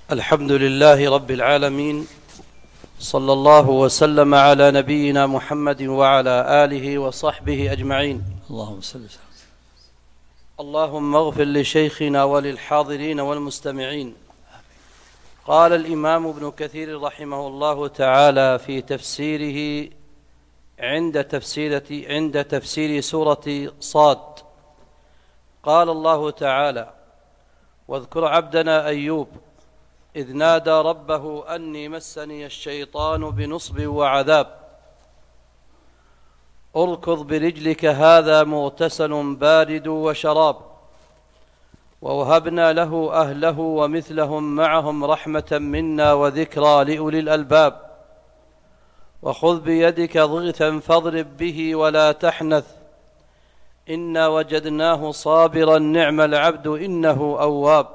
الحمد لله رب العالمين، صلى الله وسلم على نبينا محمد وعلى آله وصحبه أجمعين. اللهم صل وسلم. اللهم اغفر لشيخنا وللحاضرين والمستمعين. قال الإمام ابن كثير رحمه الله تعالى في تفسيره عند تفسير سورة صاد، قال الله تعالى: واذكر عبدنا أيوب إذ نادى ربه أني مسني الشيطان بنصب وعذاب اركض برجلك هذا مغتسل بارد وشراب ووهبنا له أهله ومثلهم معهم رحمة منا وذكرى لأولي الألباب وخذ بيدك ضغثا فاضرب به ولا تحنث إنا وجدناه صابرا نعم العبد إنه أواب.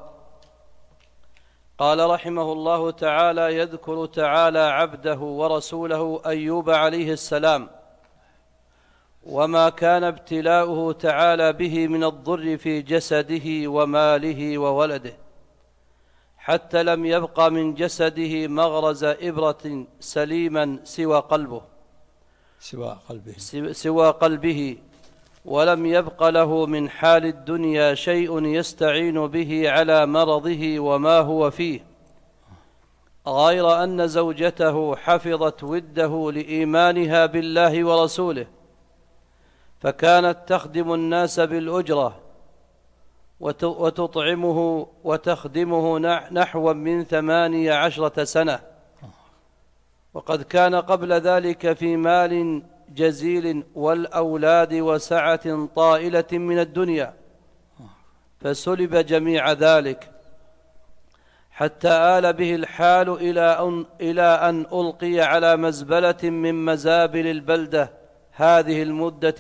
قال رحمه الله تعالى: يذكر تعالى عبده ورسوله أيوب عليه السلام وما كان ابتلاؤه تعالى به من الضر في جسده وماله وولده، حتى لم يبق من جسده مغرز إبرة سليما سوى قلبه، ولم يبق له من حال الدنيا شيء يستعين به على مرضه وما هو فيه، غير أن زوجته حفظت وده لإيمانها بالله ورسوله، فكانت تخدم الناس بالأجرة وتطعمه وتخدمه نحو من 18 سنة، وقد كان قبل ذلك في مال جزيل والأولاد وسعة طائلة من الدنيا، فسلب جميع ذلك حتى آل به الحال إلى أن ألقي على مزبلة من مزابل البلدة هذه المدة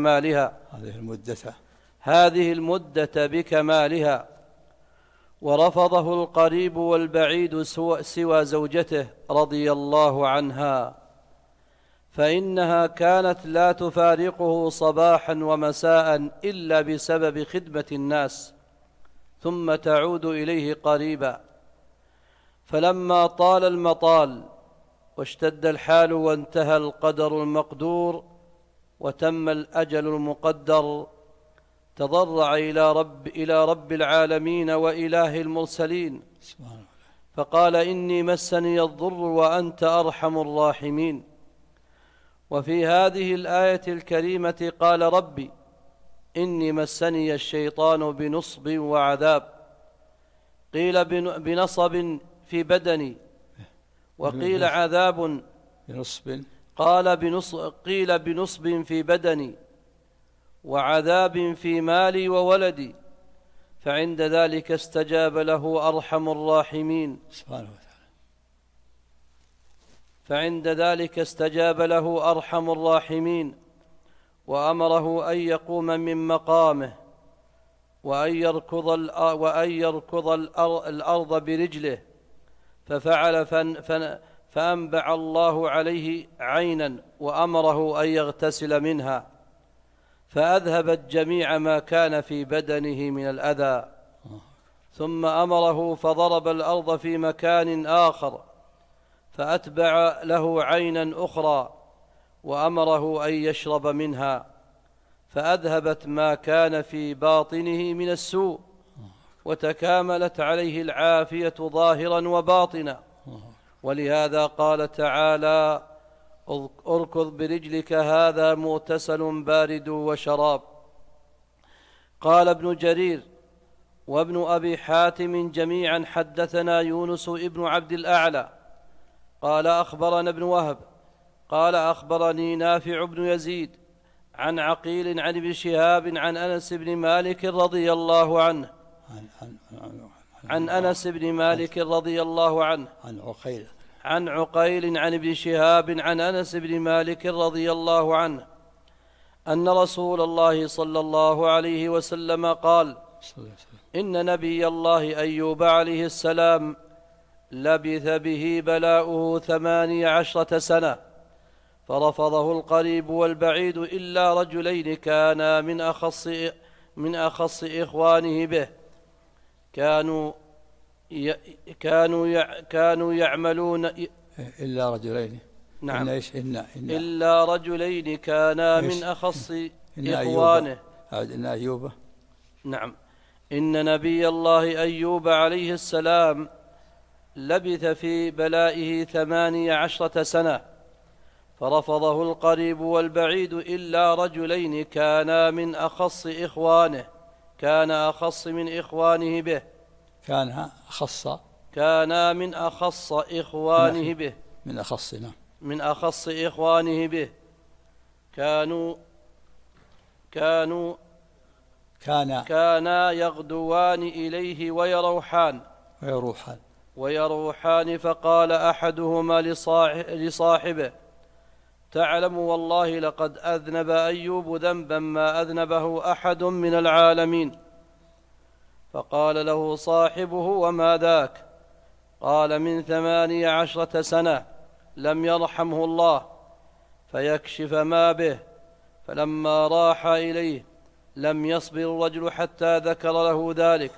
بكمالها، ورفضه القريب والبعيد سوى زوجته رضي الله عنها، فإنها كانت لا تفارقه صباحا ومساء إلا بسبب خدمة الناس، ثم تعود إليه قريبا. فلما طال المطال واشتد الحال وانتهى القدر المقدور وتم الأجل المقدر، تضرع إلى رب العالمين وإله المرسلين فقال: إني مسني الضر وأنت أرحم الراحمين. وفي هذه الآية الكريمة قال: ربي إني مسني الشيطان بنصب وعذاب، قيل بنصب في بدني وقيل عذاب، قيل بنصب في بدني وعذاب في مالي وولدي، فعند ذلك استجاب له أرحم الراحمين وأمره أن يقوم من مقامه وأن يركض الأرض برجله، ففعل فأنبع الله عليه عينا وأمره أن يغتسل منها، فأذهبت جميع ما كان في بدنه من الأذى، ثم أمره فضرب الأرض في مكان آخر فأتبع له عينا أخرى وأمره أن يشرب منها، فأذهبت ما كان في باطنه من السوء، وتكاملت عليه العافية ظاهرا وباطنا. ولهذا قال تعالى: اركض برجلك هذا مغتسل بارد وشراب. قال ابن جرير وابن أبي حاتم جميعا حدثنا يونس ابن عبد الأعلى قال أخبرنا ابن وهب قال أخبرني نافع بن يزيد عن عقيل عن ابن شهاب عن أنس بن مالك رضي الله عنه عن عقيل عن ابن شهاب عن أنس بن مالك رضي الله عنه أن رسول الله صلى الله عليه وسلم قال: إن نبي الله أيوب عليه السلام لبث به بلاؤه 18 سنة، فرفضه القريب والبعيد إلا رجلين كانا من أخص إخوانه به، كانوا كانوا يعملون إلا رجلين. نعم. إلا رجلين كانا من أخص إخوانه. إن أيوب. نعم. إن نبي الله أيوب عليه السلام لبث في بلائه 18 سنة، فرفضه القريب والبعيد إلا رجلين كانا من أخص إخوانه، كان أخص من إخوانه به، كان من أخص إخوانه به، من أخص، نعم، من أخص إخوانه به، كانا يغدوان إليه ويروحان، فقال أحدهما لصاحبه: تعلم والله لقد أذنب أيوب ذنبا ما أذنبه أحد من العالمين. فقال له صاحبه: وما ذاك؟ قال: من 18 سنة لم يرحمه الله فيكشف ما به، فلما راح إليه لم يصبر الرجل حتى ذكر له ذلك.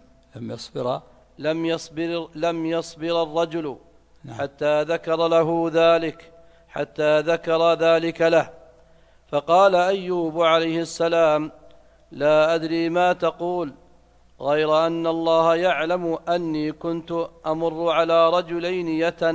لم يصبر الرجل حتى ذكر ذلك له. فقال أيوب عليه السلام: لا أدري ما تقول، غير أن الله يعلم أني كنت أمر على رجلين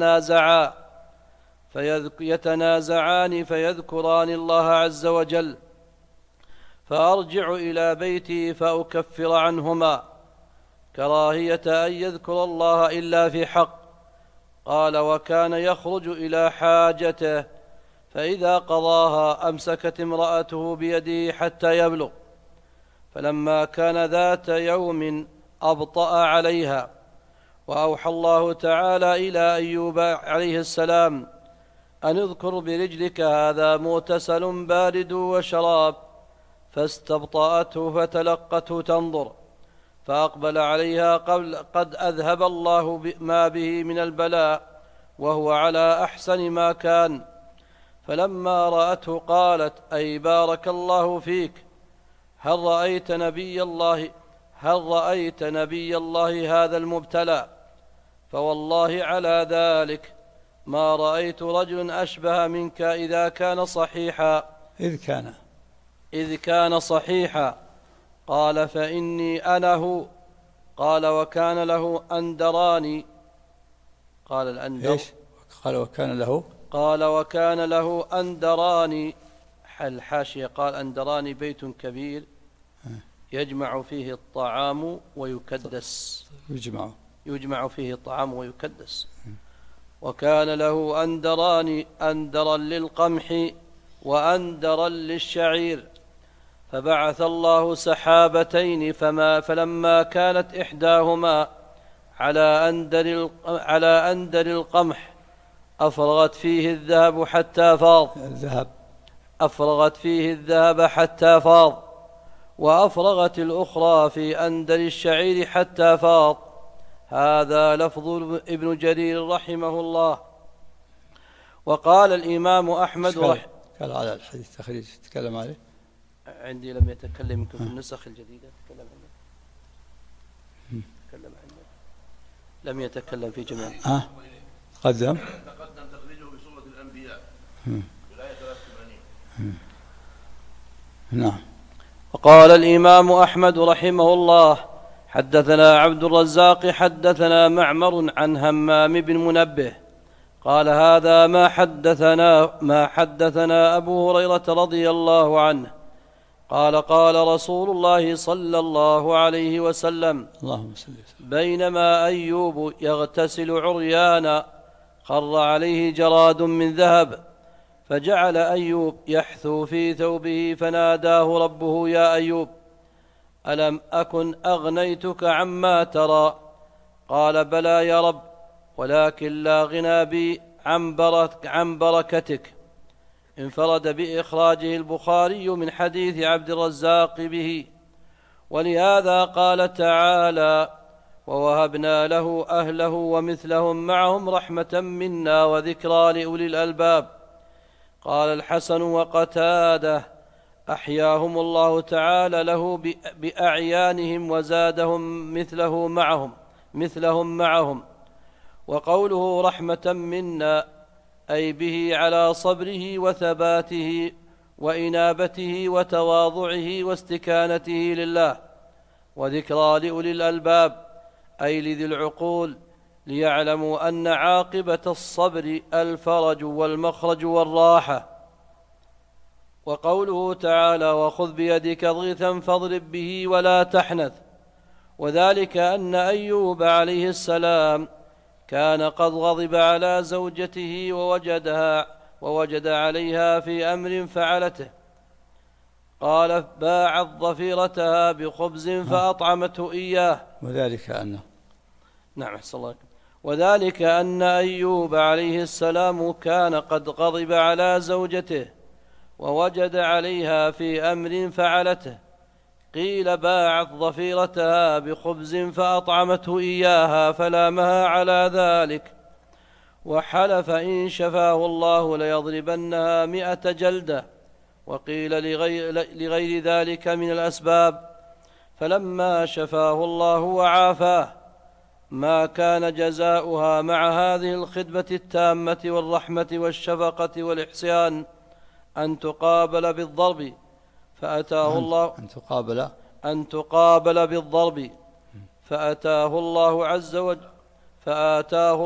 يتنازعان فيذكران الله عز وجل، فأرجع إلى بيتي فأكفر عنهما كراهية أن يذكر الله إلا في حق. قال: وكان يخرج إلى حاجته، فإذا قضاها أمسكت امرأته بيده حتى يبلغ، فلما كان ذات يوم أبطأ عليها، وأوحى الله تعالى إلى أيوب عليه السلام أن اذكر برجلك هذا مغتسل بارد وشراب، فاستبطأته فتلقته تنظر، فأقبل عليها قد أذهب الله ما به من البلاء وهو على أحسن ما كان. فلما رأته قالت: أي بارك الله فيك، هل رأيت نبي الله هذا المبتلى؟ فوالله على ذلك ما رأيت رجلا أشبه منك إذ كان صحيحا. قال: فإني أنا هو. قال: وكان له أندران. قال الأندر قال: وكان له أندران. الحاشية قال: أندران بيت كبير يجمع فيه الطعام ويكدس. وكان له أندران، أندرا للقمح وأندرا للشعير، فبعث الله سحابتين، فلما كانت إحداهما على أندر القمح أفرغت فيه الذهب حتى فاض، وأفرغت الأخرى في أندر الشعير حتى فاض. هذا لفظ ابن جرير رحمه الله. وقال الإمام أحمد قال على الحديث تخريج تكلم عليه عندي، لم يتكلم في النسخ الجديدة، لم يتكلم في جميع. تقدم تخريجه بسورة الأنبياء الآية 83. نعم. وقال الإمام أحمد رحمه الله: حدثنا عبد الرزاق حدثنا معمر عن همام بن منبه قال: هذا ما حدثنا أبو هريرة رضي الله عنه قال: قال رسول الله صلى الله عليه وسلم: بينما أيوب يغتسل عريانا خر عليه جراد من ذهب، فجعل أيوب يحثو في ثوبه، فناداه ربه: يا أيوب، ألم أكن أغنيتك عما ترى؟ قال: بلى يا رب، ولكن لا غنى بي عن بركتك. انفرد بإخراجه البخاري من حديث عبد الرزاق به. ولهذا قال تعالى: ووهبنا له أهله ومثلهم معهم رحمة منا وذكرى لأولي الألباب. قال الحسن وقتاده: أحياهم الله تعالى له بأعيانهم وزادهم مثلهم معهم. وقوله رحمة منا أي به على صبره وثباته وإنابته وتواضعه واستكانته لله. وذكرى لأولي الألباب أي لذي العقول ليعلموا أن عاقبة الصبر الفرج والمخرج والراحة. وقوله تعالى وخذ بيدك ضغثا فاضرب به ولا تحنث، وذلك أن أيوب عليه السلام كان قد غضب على زوجته ووجد عليها في أمر فعلته، قال باعت ضفيرتها بخبز فأطعمته إياه. وذلك أن أيوب عليه السلام كان قد غضب على زوجته ووجد عليها في أمر فعلته، قيل باعت ضفيرتها بخبز فأطعمته إياها فلامها على ذلك، وحلف إن شفاه الله ليضربنها 100 جلدة، وقيل لغير ذلك من الأسباب. فلما شفاه الله وعافاه ما كان جزاؤها مع هذه الخدمة التامة والرحمة والشفقة والإحسان أن تقابل بالضرب، فأتاه الله أن تقابل بالضرب فأتاه الله عز وجل فأفتاه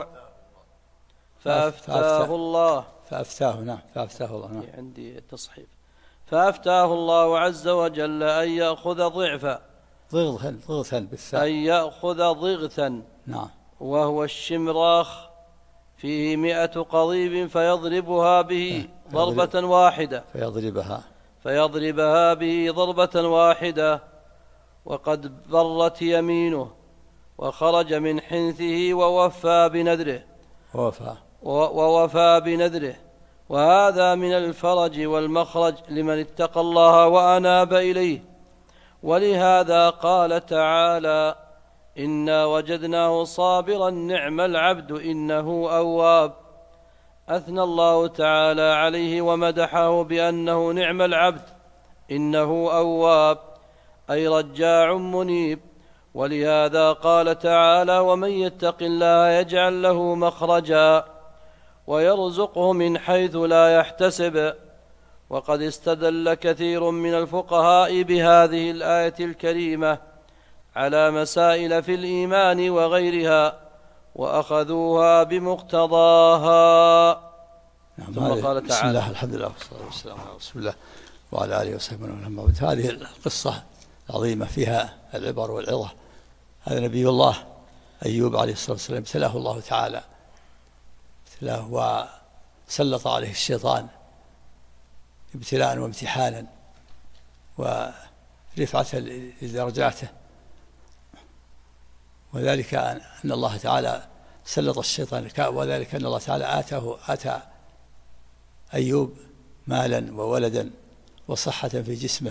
عندي تصحيف فأفتاه الله عز وجل أن يأخذ ضغثا نعم، وهو الشمراخ فيه 100 قضيب فيضربها به ضربة واحدة فيضربها به ضربة واحدة، وقد برت يمينه وخرج من حنثه ووفى بنذره. وهذا من الفرج والمخرج لمن اتقى الله وأناب إليه. ولهذا قال تعالى إنا وجدناه صابرا نعم العبد إنه أواب. أثنى الله تعالى عليه ومدحه بأنه نعم العبد إنه أواب، أي رجاع منيب. ولهذا قال تعالى ومن يتق الله يجعل له مخرجا ويرزقه من حيث لا يحتسب. وقد استدل كثير من الفقهاء بهذه الآية الكريمة على مسائل في الإيمان وغيرها وأخذوها بمقتضاها. ثم قال تعالى بسم الله الحمد لله والصلاة والسلام على رسول الله وعلى آله وصحبه وسلم. هذه القصة العظيمة فيها العبر والعظة. هذا نبي الله أيوب عليه الصلاة والسلام ابتلاه الله تعالى وسلط عليه الشيطان ابتلاء وامتحانا ورفعة لدرجاته، وذلك أن الله تعالى سلط الشيطان، وذلك أن الله تعالى آتى أيوب مالا وولدا وصحة في جسمه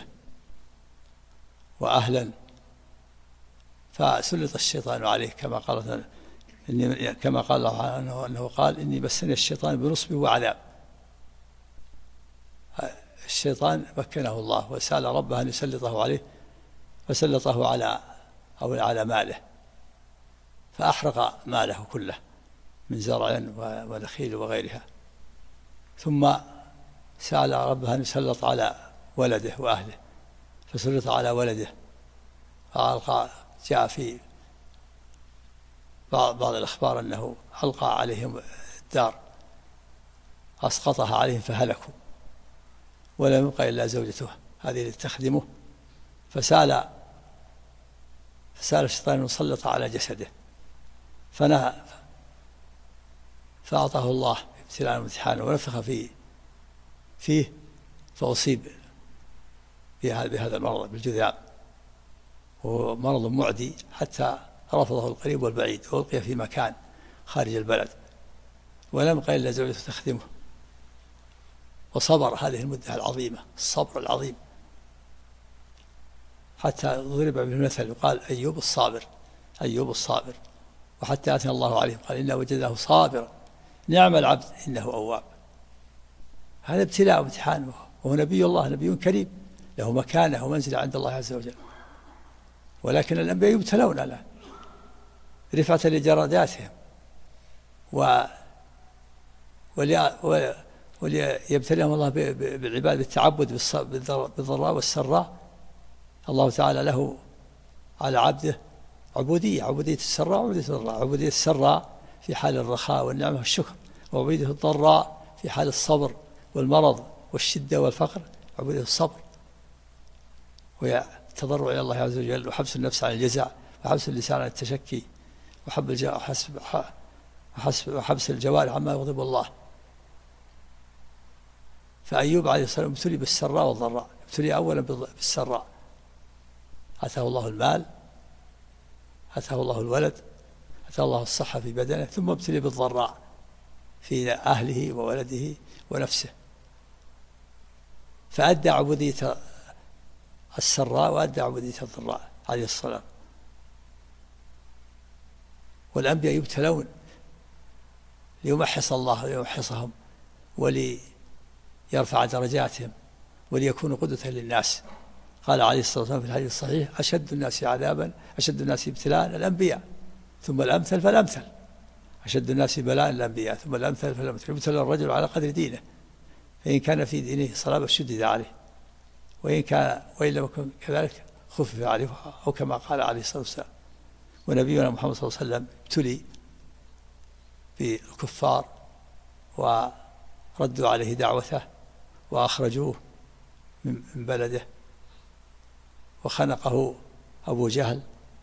وأهلا، فسلط الشيطان عليه كما قال الله عنه أنه قال إني مسني الشيطان بنصب وعذاب. الشيطان مكنه الله وسأل ربه أن يسلطه عليه فسلطه على ماله، فأحرق ماله كله من زرع ونخيل وغيرها، ثم سأل ربه أن يسلط على ولده وأهله فسلط على ولده، جاء في بعض الأخبار أنه ألقى عليهم الدار أسقطها عليهم فهلكوا، ولم يبق إلا زوجته هذه اللي تخدمه، فسال الشيطان أن يسلط على جسده فنهى، فأعطاه الله ابتلاء وامتحانا ونفخ فيه فأصيب بهذا المرض بالجذام، وهو مرض معدي حتى رفضه القريب والبعيد وألقي في مكان خارج البلد، ولم يبق إلا زوجته تخدمه، وصبر هذه المدة العظيمة، الصبر العظيم، حتى ضرب بالمثل وقال أيوب الصابر، وحتى أثنى الله عليه قال إنا وجدناه صابرا نعم العبد إنه أواب. هذا ابتلاء وامتحان، وهو نبي الله نبي كريم له مكانة ومنزلة عند الله عز وجل، ولكن الأنبياء يبتلون الآن رفعة لدرجاتهم وليبتليهم الله بالعباد بالتعبد بالضراء والسراء. الله تعالى له على عبده عبودية السراء وعبودية الضراء. عبودية السراء في حال الرخاء والنعمة والشكر، وعبودية الضراء في حال الصبر والمرض والشدة والفقر، عبودية الصبر والتضرع إلى الله عز وجل، وحبس النفس عن الجزع، وحبس اللسان عن التشكي، وحبس الجوارح عما يغضب الله. فأيوب عليه الصلاة والسلام ابتلي بالسراء والضراء. ابتلي أولا بالسراء، أتاه الله المال، أتاه الله الولد، أتاه الله الصحة في بدنه، ثم ابتلي بالضراء في أهله وولده ونفسه، فأدى عبودية السراء وأدى عبودية الضراء عليه الصلاة. والأنبياء يبتلون ليمحص الله ويمحصهم وليرفع درجاتهم وليكونوا قدوة للناس. قال عليه الصلاة والسلام في الحديث الصحيح: أشد الناس عذابا أشد الناس ابتلاء الأنبياء ثم الأمثل فالأمثل. أشد الناس بلاء الأنبياء ثم الأمثل فالأمثل. يبتلى الرجل على قدر دينه، فإن كان في دينه صلابة شدد عليه، وإن لم يكن كذلك خفف عليه، أو كما قال عليه الصلاة والسلام. ونبينا محمد صلى الله عليه وسلم ابتلي بالكفار وردوا عليه دعوته وأخرجوه من بلده، وخنقه أبو جهل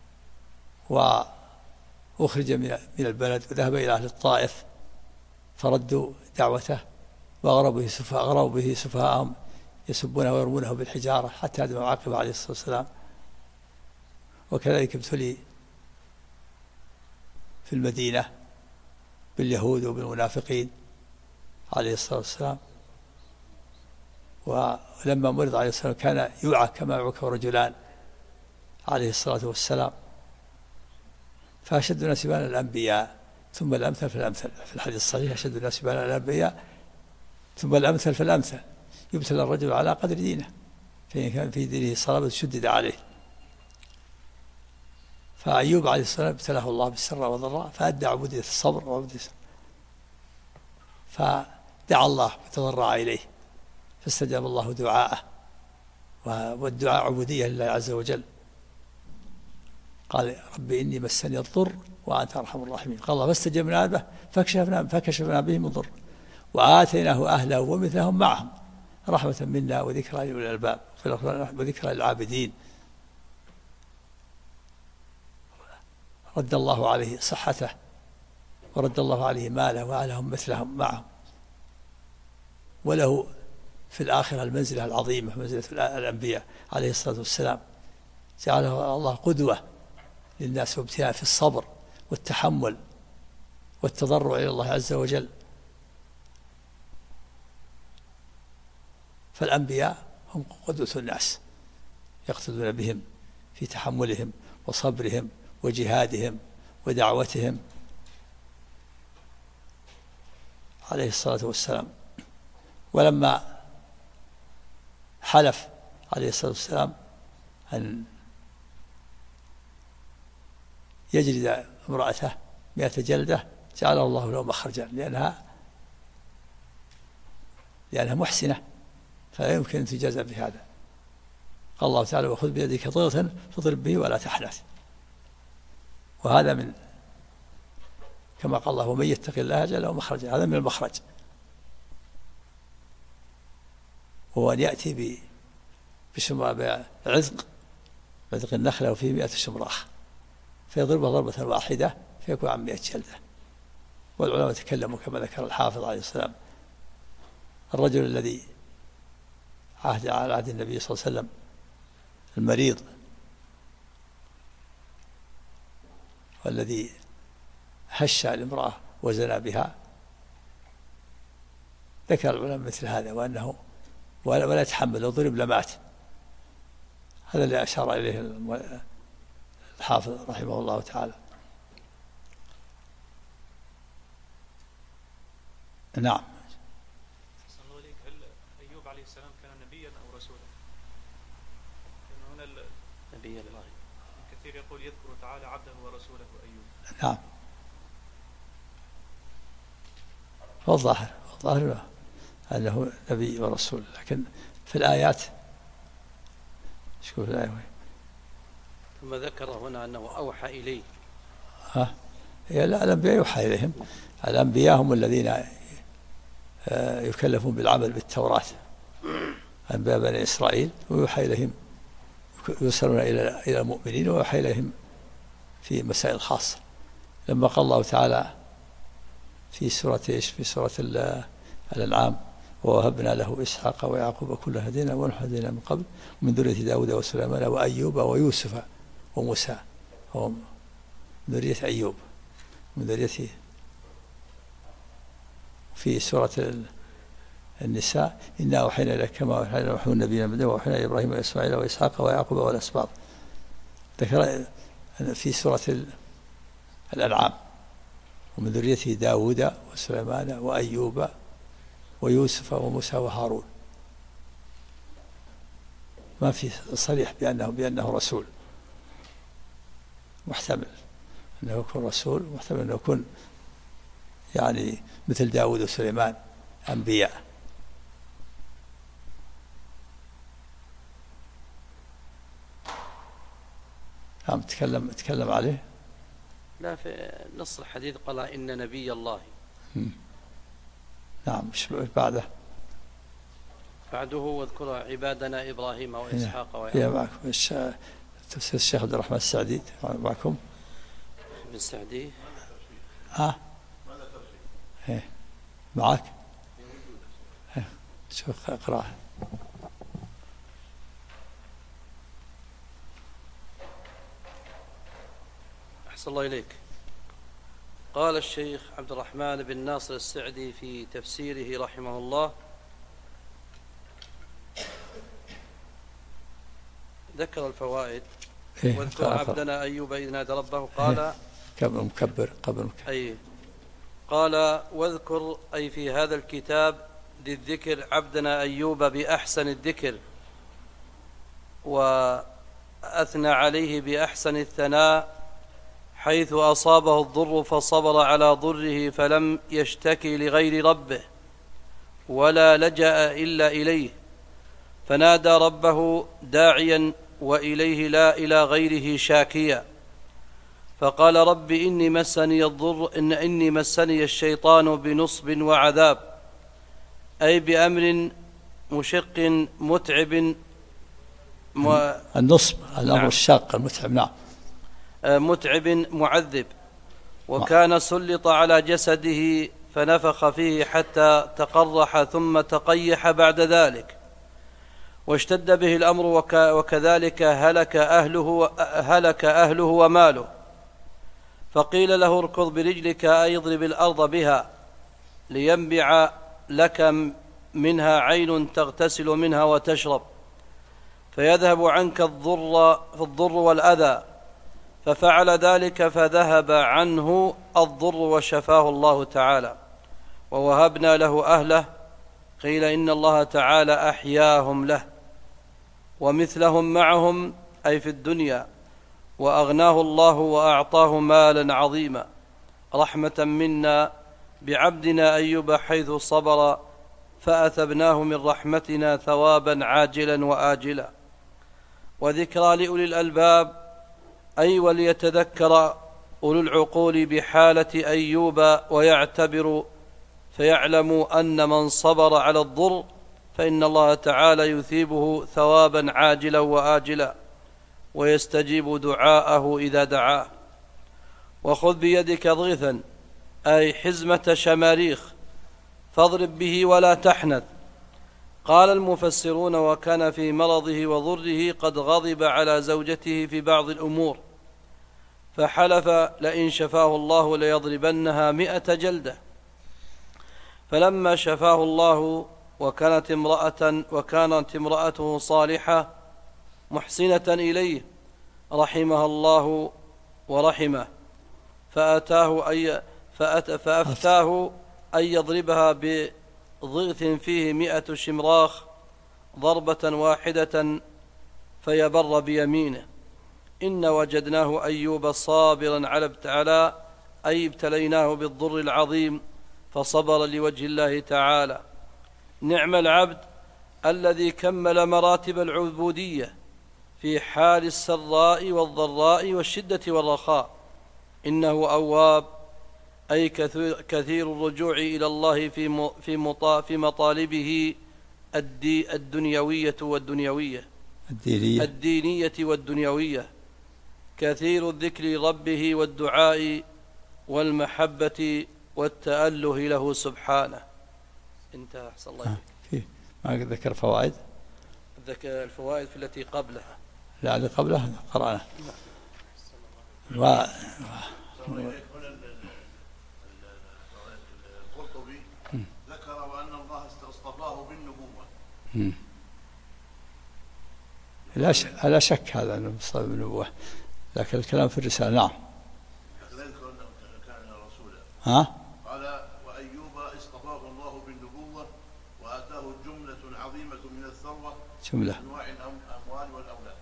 وأخرج من البلد وذهب إلى أهل الطائف فردوا دعوته وأغروا به سفهاءهم يسبونه ويرمونه بالحجارة حتى هدم عاقبه عليه الصلاة والسلام. وكذلك ابتلي في المدينة باليهود وبالمنافقين عليه الصلاة والسلام. ولما مرض عليه الصلاة والسلام كان يوعى كما يوعك رجلان عليه الصلاة والسلام. فأشد الناس بلاء الأنبياء ثم الأمثل فالأمثل. في الحديث الصحيح: أشد الناس بلاء الأنبياء ثم الأمثل فالأمثل. يبتلى الرجل على قدر دينه، فإن كان في دينه صلابة شدد عليه. فأيوب عليه الصلاة والسلام ابتلاه الله بالسراء والضراء، فأدى عبودية الصبر وعبودية، فدعا الله وتضرع إليه فاستجاب الله دعاءه. والدعاء عبودية لله عز وجل. قال: رب إني مسني الضر وأنت أرحم الراحمين. قال الله: فاستجبنا له فكشفنا به من ضر وآتيناه أهله ومثلهم معهم رحمة منا وذكرى لأولي الألباب وذكرى للعابدين. رد الله عليه صحته ورد الله عليه ماله وأهلهم مثلهم معهم، وله في الآخرة المنزلة العظيمة منزلة الأنبياء عليه الصلاة والسلام. جعله الله قدوة للناس وابتلاء في الصبر والتحمل والتضرع إلى الله عز وجل. فالأنبياء هم قدوة الناس، يقتدون بهم في تحملهم وصبرهم وجهادهم ودعوتهم عليه الصلاة والسلام. ولما حلف عليه الصلاة والسلام أن يجلد امرأته 100 جلدة جعل الله له مخرجا، لأنها محسنة فلا يمكن أن تجازى بهذا. قال الله تعالى: وخذ بيدك ضغطا فاضرب به ولا تحنث. وهذا من كما قال الله: ومن يتق الله يجعل له مخرجا. هذا من المخرج. هو أن يأتي بعزق النخلة وفيه 100 شمراخ فيضربها ضربة واحدة فيكون عن 100 جلدة. والعلماء تكلموا كما ذكر الحافظ عليه السلام: الرجل الذي عهد على عهد النبي صلى الله عليه وسلم المريض والذي هش الامرأة وزنى بها، ذكر العلماء مثل هذا، وأنه ولا يتحمل، لو ضرب لمات. هذا اللي أشار إليه الحافظ رحمه الله تعالى. نعم. هل أيوب عليه السلام كان نبيا أو رسولا؟ هنا نبي الله كثير يقول يذكر تعالى عبده ورسوله أيوب. نعم. والظاهر أنه نبي ورسول، لكن في الآيات شوف الآية ثم ذكر هنا أنه أوحى إليه. لا، الأنبياء يوحى إليهم. الأنبياء هم الذين يكلفون بالعمل بالتوراة، أنبياء بني إسرائيل، ويوحى إليهم، يرسلون إلى المؤمنين ويوحى إليهم في مسائل خاصة. لما قال الله تعالى في سورة الأنعام: ووهبنا له إسحاق ويعقوب كلا هدينا ونوحا هدينا من قبل ومن ذرية داود وسليمان وأيوب ويوسف وموسى. هم من ذرية أيوب، من ذريته. في سورة النساء: إنا أوحينا إليك كما أوحينا إلى نوح والنبيين من قبل وأوحينا إلى إبراهيم وإسماعيل وإسحاق ويعقوب والأسباط. ذكر في سورة الأنعام: ومن ذريته داود وسليمان وأيوب ويوسف وموسى وهارون. ما في صريح بأنه رسول. محتمل أنه يكون رسول، محتمل أنه يكون يعني مثل داود وسليمان أنبياء. نعم. تكلم عليه. لا، في نص الحديث قال إن نبي الله. نعم. مش بعده واذكر عبادنا إبراهيم وإسحاق ويعقوب. يا معكم تفسير الشيخ عبد الرحمن السعدي معكم. بن سعدي. إيه معك. شوف اقرأ. أحسن الله إليك. قال الشيخ عبد الرحمن بن ناصر السعدي في تفسيره رحمه الله: ذكر الفوائد. واذكر عبدنا أيوب إذ نادى ربه قال قبل قال واذكر أي في هذا الكتاب ذي الذكر عبدنا أيوب بأحسن الذكر، وأثنى عليه بأحسن الثناء، حيث أصابه الضر فصبر على ضره فلم يشتكي لغير ربه ولا لجأ إلا إليه، فنادى ربه داعيا وإليه لا إلى غيره شاكيا، فقال رب إني مسني الضر إني مسني الشيطان بنصب وعذاب، أي بأمر مشق متعب. النصب الأمر الشاق المتعب. نعم. متعب معذب. وكان سلط على جسده فنفخ فيه حتى تقرح ثم تقيح بعد ذلك، واشتد به الأمر وكذلك هلك أهله وماله، فقيل له اركض برجلك أي اضرب الأرض بها لينبع لك منها عين تغتسل منها وتشرب فيذهب عنك الضر والأذى، ففعل ذلك فذهب عنه الضر وشفاه الله تعالى. ووهبنا له أهله، قيل إن الله تعالى أحياهم له ومثلهم معهم أي في الدنيا، وأغناه الله وأعطاه مالا عظيما رحمة منا بعبدنا أيوب حيث صبر، فأثبناه من رحمتنا ثوابا عاجلا وآجلا. وذكرى لأولي الألباب، أي وليتذكر أولو العقول بحالة أيوب ويعتبروا فيعلموا أن من صبر على الضر فإن الله تعالى يثيبه ثوابا عاجلا وآجلا ويستجيب دعاءه إذا دعاه. وخذ بيدك ضغثا أي حزمة شماريخ فاضرب به ولا تحنث. قال المفسرون وكان في مرضه وضره قد غضب على زوجته في بعض الأمور، فحلف لئن شفاه الله ليضربنها 100 جلدة، فلما شفاه الله وكانت امرأته صالحة محسنة إليه رحمها الله ورحمه، فأفتاه أن يضربها بضغث فيه 100 شمراخ ضربة واحدة فيبر بيمينه، إن وجدناه أيوب صابرا على ابتلاء أي ابتليناه بالضر العظيم فصبر لوجه الله تعالى. نعم العبد الذي كمل مراتب العبودية في حال السراء والضراء والشدة والرخاء. إنه أواب أي كثير الرجوع إلى الله في مطالبه الدنيوية والدنيوية، كثير الذكر لربه والدعاء والمحبة والتأله له سبحانه. انتهى. أحسن الله إليك. ما ذكر فوائد؟ ذكر الفوائد في التي قبلها. لا اللي قبلها قرأنا. القرطبي ذكر وأن الله اصطفاه بالنبوة. لا شك هذا أنه اصطفاه بالنبوة، لكن الكلام في الرسالة. نعم. يذكر أنه كان رسولا. ها؟ قال وأيوب اصطفاه الله بالنبوة وآتاه جملة عظيمة من الثروة جملة أنواع الأموال والأولاد.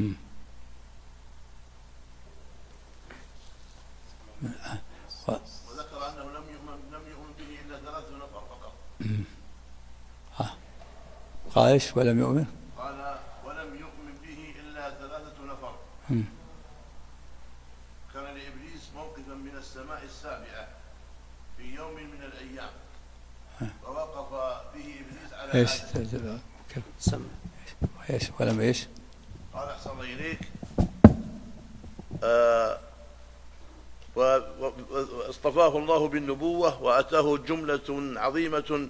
وذكر أنه لم يؤمن به إلا 3 نفر فقط. قال إيش ولم يؤمن؟ قال ولم يؤمن به إلا 3 نفر. كان لإبليس موقفا من السماء السابعة في يوم من الأيام فوقف به إبليس على إيش سمع إيش ولم إيش؟ قال أحسن الله إليك واصطفاه الله بالنبوة وأتاه جملة عظيمة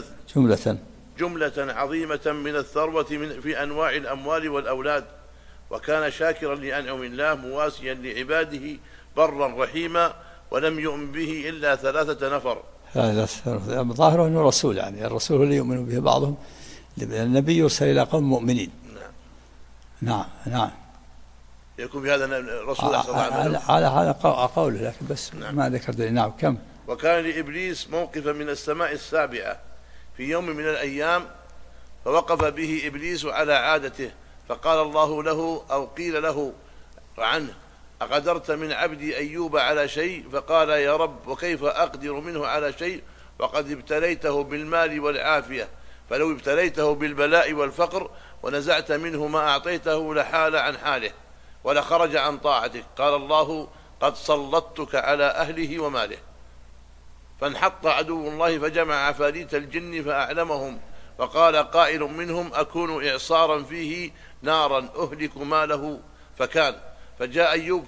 من الثروة في أنواع الأموال والأولاد، وكان شاكرا لأنعم الله مواسيا لعباده برا رحيما، ولم يؤمن به إلا 3 نفر. ظاهره أنه رسول، يعني الرسول هو اللي يؤمن به بعضهم، النبي يرسل إلى قوم مؤمنين. نعم يكون بهذا الرسول على هذا قوله، لكن بس ما ذكر دليل. نعم. كم؟ وكان لإبليس موقفا من السماء السابعة في يوم من الأيام فوقف به إبليس على عادته، فقال الله له أو قيل له عنه أقدرت من عبدي أيوب على شيء؟ فقال يا رب وكيف أقدر منه على شيء وقد ابتليته بالمال والعافية، فلو ابتليته بالبلاء والفقر ونزعت منه ما أعطيته لحال عن حاله ولخرج عن طاعتك. قال الله قد سلطتك على أهله وماله. فانحط عدو الله فجمع عفاريت الجن فأعلمهم، وقال قائل منهم أكون إعصارا فيه نارا أهلك ماله، فكان. فجاء أيوب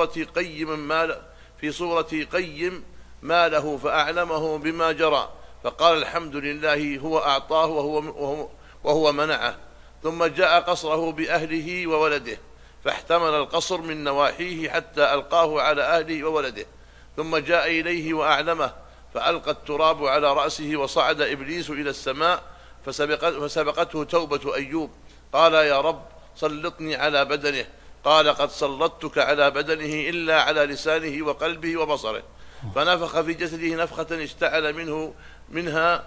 في صورة قيم ماله فأعلمه بما جرى، فقال الحمد لله هو أعطاه وهو منعه. ثم جاء قصره بأهله وولده فاحتمل القصر من نواحيه حتى ألقاه على أهله وولده، ثم جاء إليه وأعلمه فألقى التراب على رأسه وصعد إبليس إلى السماء فسبقته توبة أيوب. قال يا رب سلطني على بدنه. قال قد سلطتك على بدنه إلا على لسانه وقلبه وبصره. فنفخ في جسده نفخة اشتعل منها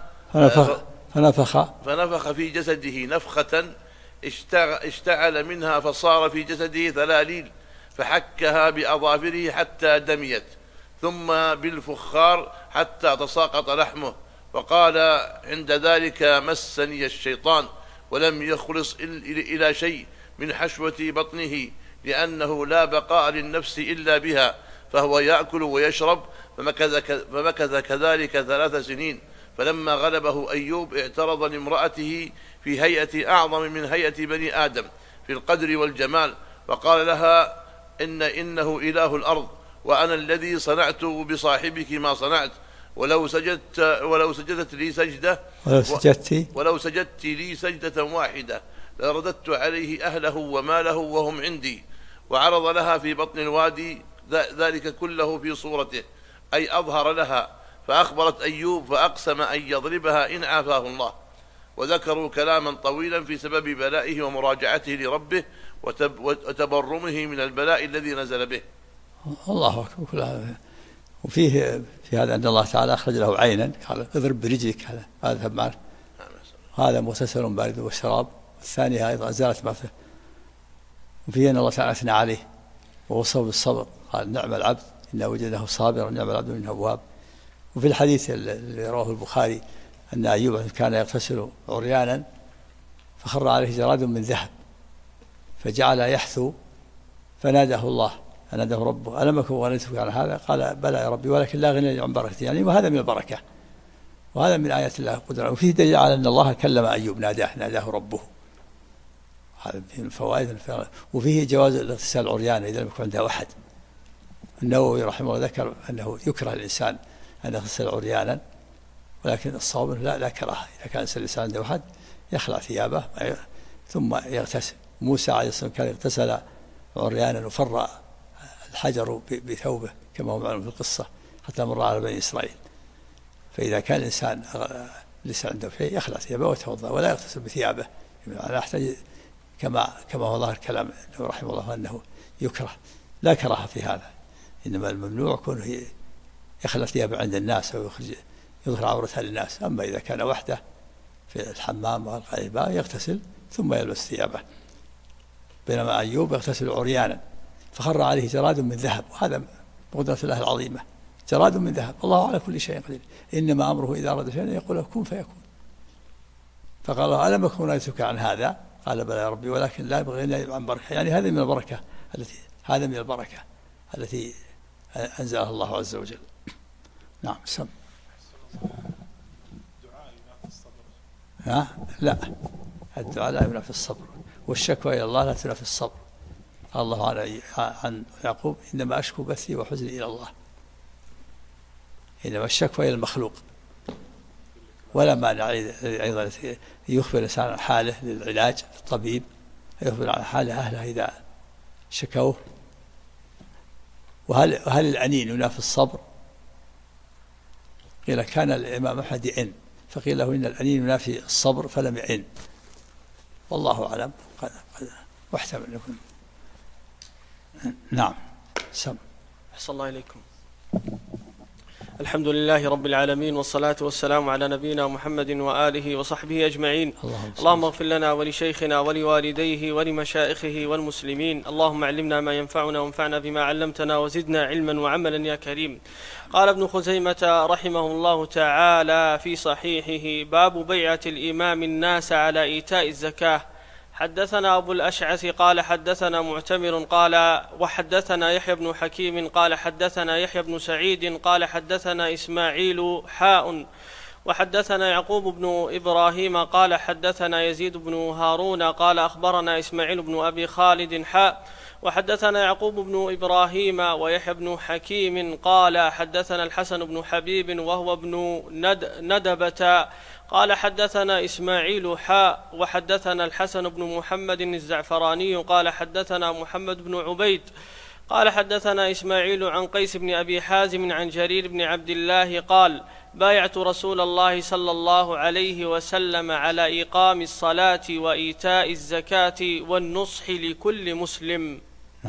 فنفخ في جسده نفخة اشتعل منها فصار في جسده ثلاليل فحكها بأظافره حتى دميت، ثم بالفخار حتى تساقط لحمه. وقال عند ذلك مسني الشيطان، ولم يخلص إلى شيء من حشوة بطنه، لأنه لا بقاء للنفس إلا بها، فهو يأكل ويشرب. فمكث كذلك 3 سنين. فلما غلبه أيوب اعترض لامرأته في هيئة أعظم من هيئة بني آدم في القدر والجمال، وقال لها إنه إله الأرض، وأنا الذي صنعت بصاحبك ما صنعت، ولو سجدت لي سجدة واحدة لرددت عليه أهله وماله وهم عندي. وعرض لها في بطن الوادي ذلك كله في صورته، أي أظهر لها، فأخبرت أيوب فأقسم أن يضربها إن عافاه الله. وذكروا كلاما طويلا في سبب بلائه ومراجعته لربه وتبرمه من البلاء الذي نزل به. الله أكبر. وفيه في هذا أن الله تعالى أخرج له عينا قال اضرب برجلك، هذا اذهب معه، هذا مغتسل بارد والشراب، والثانية أيضا أزالت ما فيه. وفيه أن الله تعالى أثنى عليه ووصفه بالصبر قال نعم العبد إنا وجدناه صابرا نعم العبد من أواب. وفي الحديث اللي رواه البخاري أن أيوب كان يغتسل عريانا فخر عليه جراد من ذهب فجعل يحثو فناداه الله فناداه ربه ألم أكن غنيتك عن هذا؟ قال بلى يا ربي ولكن لا غنى عن بركتي يعني. وهذا من البركة وهذا من آيات الله قدرة. وفيه دليل على أن الله كلم أيوب ناداه ربه. هذا من الفوائد. وفيه جواز الاغتسال عريان إذا لم يكن عنده أحد. النووي رحمه الله ذكر أنه يكره الإنسان أن يغتسل عريانا ولكن الصواب لا كراهة. إذا كان الإنسان عنده أحد يخلع ثيابه ثم يغتسل. موسى عليه الصلاة والسلام كان اغتسل عريانا وفر الحجر بثوبه كما هو معلوم في القصة حتى مر على بني إسرائيل. فإذا كان الإنسان ليس عنده شيء يخلع ثيابه ويتوضأ ولا يغتسل بثيابه. لا يحتاج كما هو ظاهر كلام رحمه الله أنه يكره. لا كراهة في هذا. إنما الممنوع كونه يخلع ثيابه عند الناس أو يظهر عورتها للناس. أما إذا كان وحده في الحمام أو الغائبة يغتسل ثم يلبس ثيابه. بينما أيوب يغتسل عريانا فخر عليه جراد من ذهب. وهذا بقدرة الله العظيمة. جراد من ذهب. الله على كل شيء قدير. إنما أمره إذا أراد شيئا يقول له كن فيكون. فقال له ألم أكن نهيتك عن هذا؟ قال بلى يا ربي ولكن لا يبغي إلا عن بركة. يعني هذا من البركة التي أنزلها الله عز وجل. نعم. سم. لا الدعاء لا ينافي الصبر والشكوى إلى الله لا تنافي الصبر. قال الله عن يعقوب إنما أشكو بثي وحزني إلى الله. إنما الشكوى إلى المخلوق. ولا مانع أيضا يخبر الإنسان عن حاله للعلاج الطبيب يخبر عن حاله أهله إذا شكوه. وهل الأنين ينافي الصبر؟ قيل كان الإمام أحمد يئن فقيل له إن الأنين ينافي الصبر فلم يئن. والله أعلم. قد واحتمل يكون. نعم. سم. أحسن الله إليكم. الحمد لله رب العالمين والصلاة والسلام على نبينا محمد وآله وصحبه أجمعين. اللهم اغفر لنا ولشيخنا ولوالديه ولمشائخه والمسلمين. اللهم علمنا ما ينفعنا وانفعنا بما علمتنا وزدنا علما وعملا يا كريم. قال ابن خزيمة رحمه الله تعالى في صحيحه باب بيعة الإمام الناس على إيتاء الزكاة. حدثنا أبو الأشعث قال حدثنا معتمر قال وحدثنا يحيى بن حكيم قال حدثنا يحيى بن سعيد قال حدثنا إسماعيل حاء وحدثنا يعقوب بن إبراهيم قال حدثنا يزيد بن هارون قال أخبرنا إسماعيل بن أبي خالد حاء وحدثنا يعقوب بن إبراهيم ويحيى بن حكيم قال حدثنا الحسن بن حبيب وهو ابن ندبة قال حدثنا إسماعيل حاء وحدثنا الحسن بن محمد الزعفراني قال حدثنا محمد بن عبيد قال حدثنا إسماعيل عن قيس بن أبي حازم عن جرير بن عبد الله قال بايعت رسول الله صلى الله عليه وسلم على إقام الصلاة وإيتاء الزكاة والنصح لكل مسلم.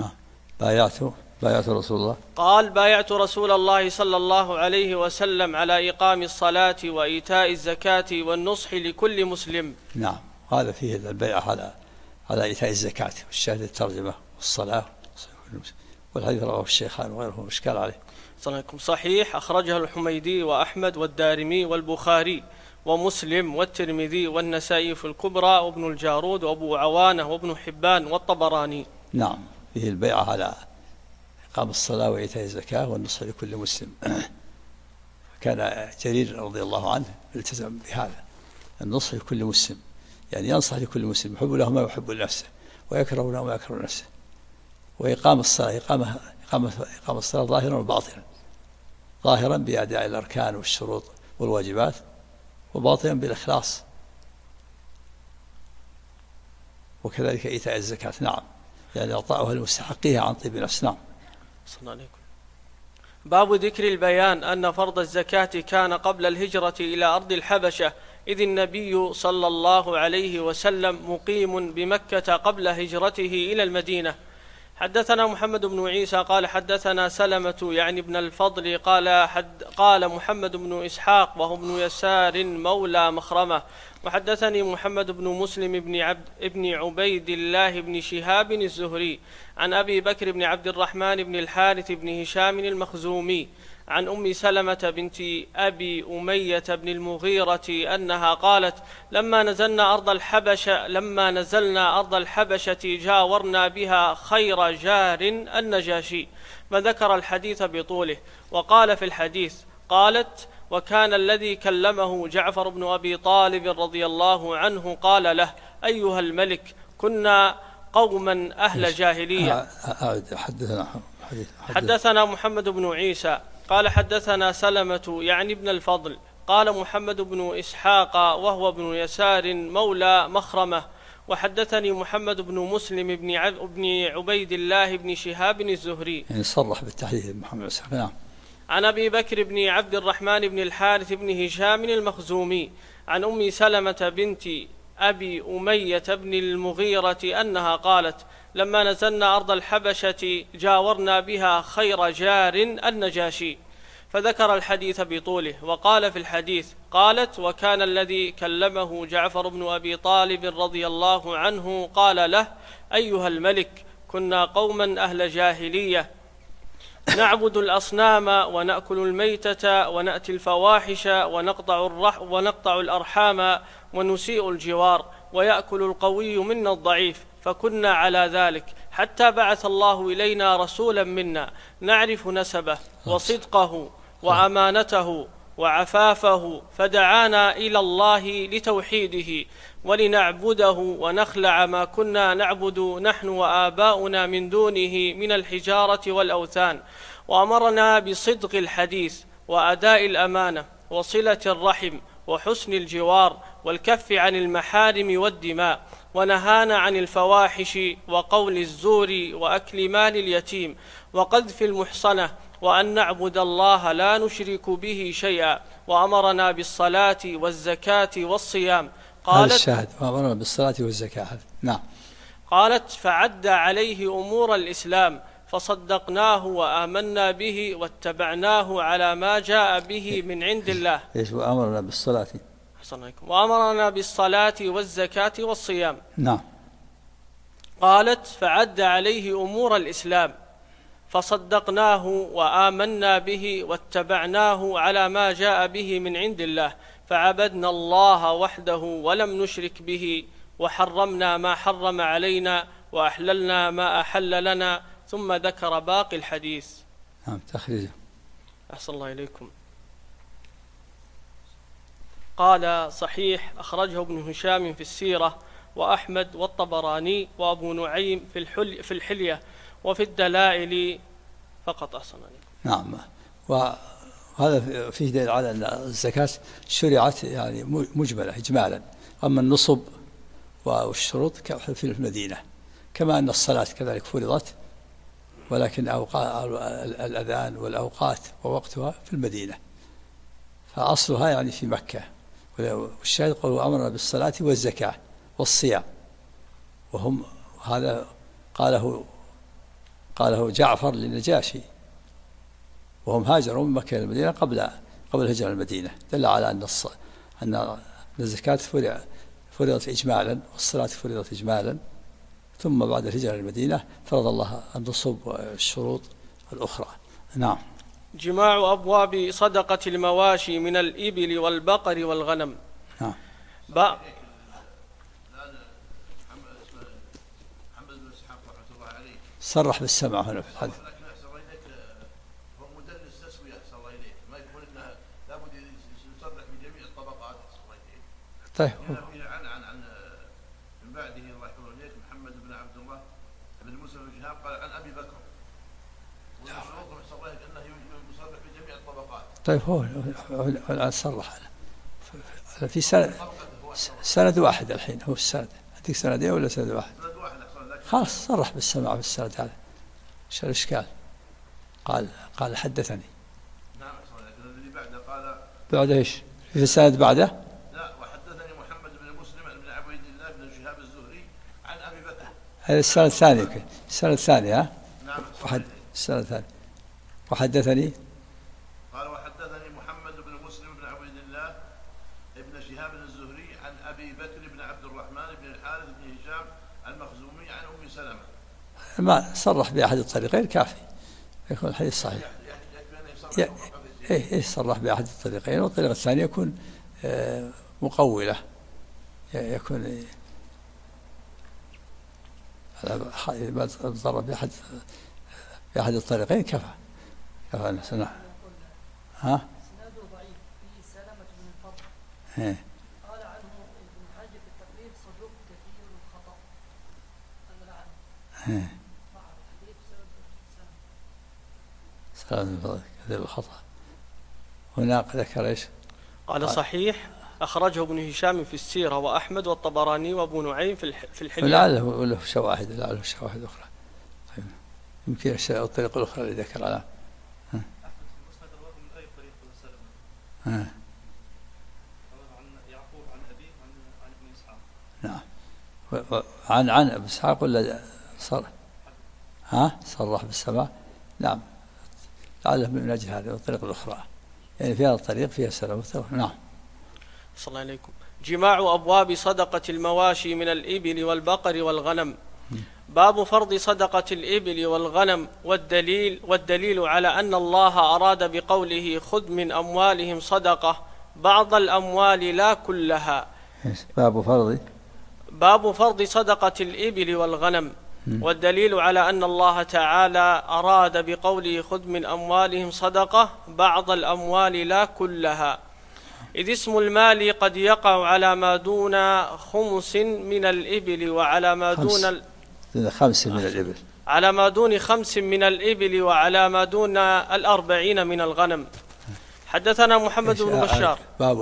بايعت رسول الله. قال بايعت رسول الله صلى الله عليه وسلم على إقام الصلاة وإيتاء الزكاة والنصح لكل مسلم. نعم. هذا فيه البيعة على إيتاء الزكاة والشهادة الترجمة والصلاة والحديث رواه الشيخان وغيرهم إشكال عليه. صحيح أخرجه الحميدي وأحمد والدارمي والبخاري ومسلم والترمذي والنسائي في الكبرى وابن الجارود وأبو عوانة وابن حبان والطبراني. نعم. فيه البيعة على إقام الصلاة وإيتاء الزكاة والنصح لكل مسلم. كان جرير رضي الله عنه التزم بهذا النصح لكل مسلم يعني ينصح لكل مسلم يحب له ما يحب لنفسه ويكره له ما يكره لنفسه. وإقام الصلاة إقام الصلاة ظاهرا وباطنا. ظاهرا بأداء الأركان والشروط والواجبات وباطنا بالإخلاص وكذلك إيتاء الزكاة. نعم. يعني إعطاؤها لمستحقيها عن طيب نفس. نعم. صلى الله عليه وسلم. باب ذكر البيان أن فرض الزكاة كان قبل الهجرة إلى أرض الحبشة إذ النبي صلى الله عليه وسلم مقيم بمكة قبل هجرته إلى المدينة. حدثنا محمد بن عيسى قال حدثنا سلمة يعني ابن الفضل قال محمد بن إسحاق وهو ابن يسار مولى مخرمة وحدثني محمد بن مسلم بن عبيد الله بن شهاب الزهري عن أبي بكر بن عبد الرحمن بن الحارث بن هشام المخزومي عن أم سلمة بنت أبي أمية بن المغيرة أنها قالت: لما نزلنا أرض الحبشة جاورنا بها خير جار النجاشي، فذكر الحديث بطوله. وقال في الحديث: قالت: وكان الذي كلمه جعفر بن أبي طالب رضي الله عنه قال له: أيها الملك، كنا قوما أهل جاهلية. حدثنا محمد بن عيسى قال حدثنا سلمة يعني ابن الفضل قال محمد بن إسحاق وهو ابن يسار مولى مخرمة. وحدثني محمد بن مسلم بن عبيد الله بن شهاب الزهري، يعني صرح بالتحديث محمد بن إسحاق. نعم. عن أبي بكر بن عبد الرحمن بن الحارث بن هشام المخزومي عن أم سلمة بنت أبي أمية بن المغيرة أنها قالت: لما نزلنا أرض الحبشة جاورنا بها خير جار النجاشي، فذكر الحديث بطوله. وقال في الحديث: قالت: وكان الذي كلمه جعفر بن أبي طالب رضي الله عنه قال له: أيها الملك، كنا قوما أهل جاهلية، نعبد الأصنام ونأكل الميتة ونأتي الفواحش ونقطع الأرحام ونسيء الجوار، ويأكل القوي منا الضعيف، فكنا على ذلك حتى بعث الله إلينا رسولا منا نعرف نسبه وصدقه وأمانته وعفافه، فدعانا إلى الله لتوحيده ولنعبده ونخلع ما كنا نعبد نحن وآباؤنا من دونه من الحجارة والأوثان، وأمرنا بصدق الحديث وأداء الأمانة وصلة الرحم وحسن الجوار والكف عن المحارم والدماء، ونهانا عن الفواحش وقول الزور وأكل مال اليتيم وقذف المحصنة، وأن نعبد الله لا نشرك به شيئا، وأمرنا بالصلاة والزكاة والصيام. قالت: الشاهد وأمرنا بالصلاة والزكاة. نعم. قالت: فعد عليه أمور الإسلام فصدقناه وآمنا به واتبعناه على ما جاء به من عند الله. إيش وأمرنا بالصلاة؟ وأمرنا بالصلاة والزكاة والصيام. نعم. قالت: فعد عليه أمور الإسلام فصدقناه وآمنا به واتبعناه على ما جاء به من عند الله، فعبدنا الله وحده ولم نشرك به، وحرمنا ما حرم علينا وأحللنا ما أحل لنا، ثم ذكر باقي الحديث. نعم. تخريجه. أحسن الله إليكم. قال: صحيح، أخرجه ابن هشام في السيرة وأحمد والطبراني وأبو نعيم في الحلية وفي الدلائل فقط. أحسن عليكم. نعم. وهذا فيه دليل على أن الزكاة شرعت يعني مجملة إجمالا، أما النصب والشروط في المدينة، كما أن الصلاة كذلك فرضت، ولكن الأذان والأوقات ووقتها في المدينة، فأصلها يعني في مكة. والشاهد قالوا: أمرنا بالصلاة والزكاة والصيام، وهم هذا قاله جعفر للنجاشي، وهم هاجروا من مكة إلى المدينة قبل هجرة المدينة، دل على أن الزكاة فرضت إجمالا والصلاة فرضت إجمالا، ثم بعد الهجرة المدينة فرض الله النصب والشروط الأخرى. نعم. جماع أبواب صدقة المواشي من الإبل والبقر والغنم. نعم. صرح بالسمع هنا في الحديث. طيب. عن من بعده الله يحفظه إليك محمد بن عبد الله بن موسى بن شهاب قال عن أبي بكر، والشروط صرح أنه يصرح بجميع الطبقات. طيب هو الآن صرح في سند واحد الحين، هو السند. عندك سندين ولا سند واحد؟ سند واحد. خلاص صرح بالسماع في السند هذا، ايش الإشكال؟ قال حدثني. نعم. الذي بعده قال بعد ايش؟ في السند بعده؟ لا، وحدثني محمد بن مسلم بن عبيد الله بن شهاب الزهري عن أبي بكر. هذا السند الثاني. السند الثاني. ها؟ نعم. السند الثاني. وحدثني قال: وحدثني محمد بن مسلم بن عبيد الله بن شهاب الزهري عن ما صرح بأحد الطريقين كافي يكون الحديث صحيح. صرح بأحد الطريقين، والطريقة الثانية يكون مقولة، يكون ما صرح بأحد الطريقين كفى نسمع. ها؟ اسناده ضعيف في سلمة بن الفضل. قال عنه ابن حجر في التقريب صدوق كثير الخطأ. أنا عنه. سلمة كثير الخطأ. هناك ذكر ايش؟ قال صحيح أخرجه ابن هشام في السيرة وأحمد والطبراني وأبو نعيم في الحلية. لعله له شواهد، أخرى. طيب. يمكن الطريق الأخرى اللي ذكر عنها. يعقوب عن أبيه عن ابن إسحاق. نعم. عن ابن إسحاق ولا صرح بالسماع. نعم. لعله من أجل هذه الطريق الأخرى، يعني في هذا الطريق فيها سلام. نعم. صلى الله عليكم. جماع أبواب صدقة المواشي من الإبل والبقر والغنم. باب فرض صدقة الإبل والغنم، والدليل على أن الله أراد بقوله خذ من أموالهم صدقة بعض الأموال لا كلها. باب فرض صدقة الإبل والغنم، والدليل على أن الله تعالى أراد بقوله خذ من أموالهم صدقة بعض الأموال لا كلها، إذ اسم المال قد يقع على ما دون خمس من الإبل وعلى ما دون خمس من الإبل، على ما دون 5 من الإبل وعلى ما دون 40 من الغنم. حدثنا محمد بن بشار.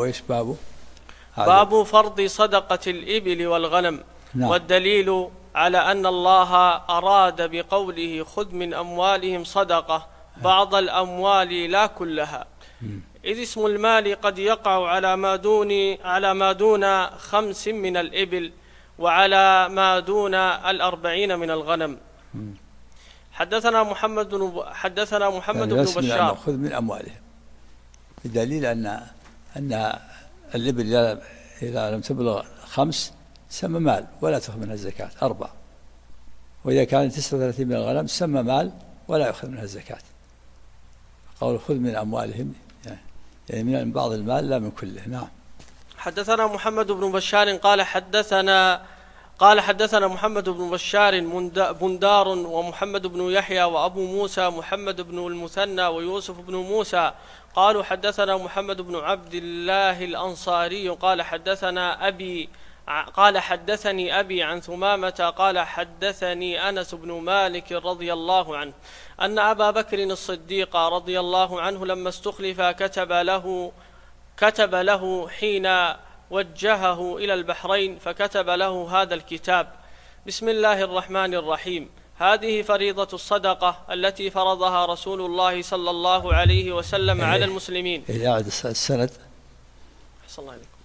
باب فرض صدقة الإبل والغنم. نعم. والدليل على أن الله أراد بقوله خذ من أموالهم صدقة بعض الأموال لا كلها، إذ اسم المال قد يقع على ما دون 5 من الإبل وعلى ما دون 40 من الغنم. حدثنا محمد بن بشار. خذ من أموالهم، بدليل أن الإبل إذا لم تبلغ 5 سمى مال ولا تأخذ منها الزكاة 4، وإذا كانت 39 من الغنم سمى مال ولا يأخذ منها الزكاة. قول خذ من أموالهم يعني من بعض المال لا من كله. نعم. حدثنا محمد بن بشار قال حدثنا محمد بن بشار بندار ومحمد بن يحيى وأبو موسى محمد بن المثنى ويوسف بن موسى قالوا حدثنا محمد بن عبد الله الأنصاري قال حدثني أبي عن ثمامة قال حدثني أنس بن مالك رضي الله عنه أن أبا بكر الصديق رضي الله عنه لما استخلف كتب له حين وجهه إلى البحرين، فكتب له هذا الكتاب: بسم الله الرحمن الرحيم، هذه فريضة الصدقة التي فرضها رسول الله صلى الله عليه وسلم على المسلمين. السند. حسن الله عليكم.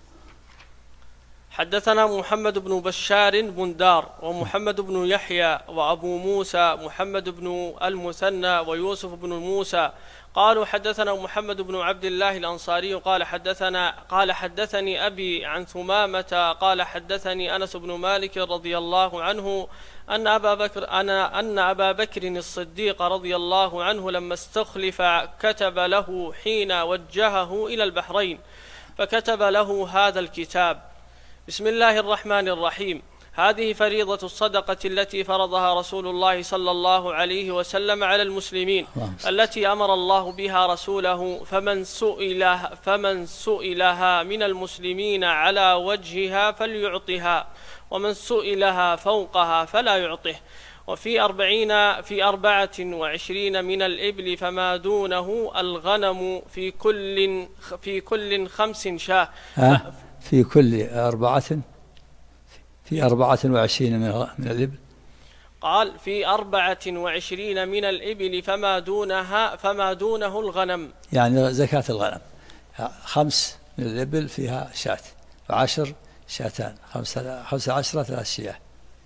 حدثنا محمد بن بشار بندار ومحمد بن يحيى وأبو موسى محمد بن المثنى ويوسف بن موسى قالوا حدثنا محمد بن عبد الله الأنصاري قال حدثني أبي عن ثمامة قال حدثني أنس بن مالك رضي الله عنه أن أبا بكر الصديق رضي الله عنه لما استخلف كتب له حين وجهه إلى البحرين، فكتب له هذا الكتاب: بسم الله الرحمن الرحيم، هذه فريضة الصدقة التي فرضها رسول الله صلى الله عليه وسلم على المسلمين، التي أمر الله بها رسوله، فمن سئلها من المسلمين على وجهها فليعطها، ومن سئلها فوقها فلا يعطه. وفي 24 من الإبل فما دونه الغنم في كل 5 شاة. في كل 24 من الإبل. قال في 24 من الإبل فما دونه الغنم، يعني زكاة الغنم. 5 من الإبل فيها شاة، ف10 شاتان، 15 3 شياه،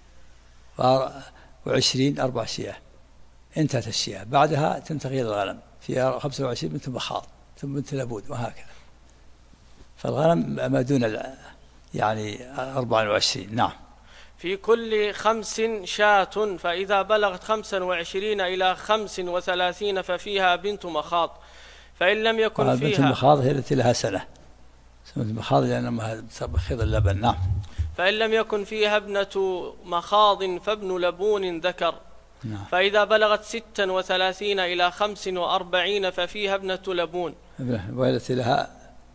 و20 4 شياه، انتهت الشياه. بعدها تنتقل الغنم، فيها 25 بنت مخاض ثم بنت لبود وهكذا. فالغنم ما دون 24. نعم. في كل 5 شاة، فإذا بلغت 25 إلى 35 ففيها بنت مخاض، فإن لم يكن فيها بنت المخاض هي التي لها سنة، بنت المخاض لأنها تبخيض اللبن. نعم. فإن لم يكن فيها ابنة مخاض فابن لبون ذكر. نعم. فإذا بلغت 36 إلى 45 ففيها ابنة لبون، والتي لها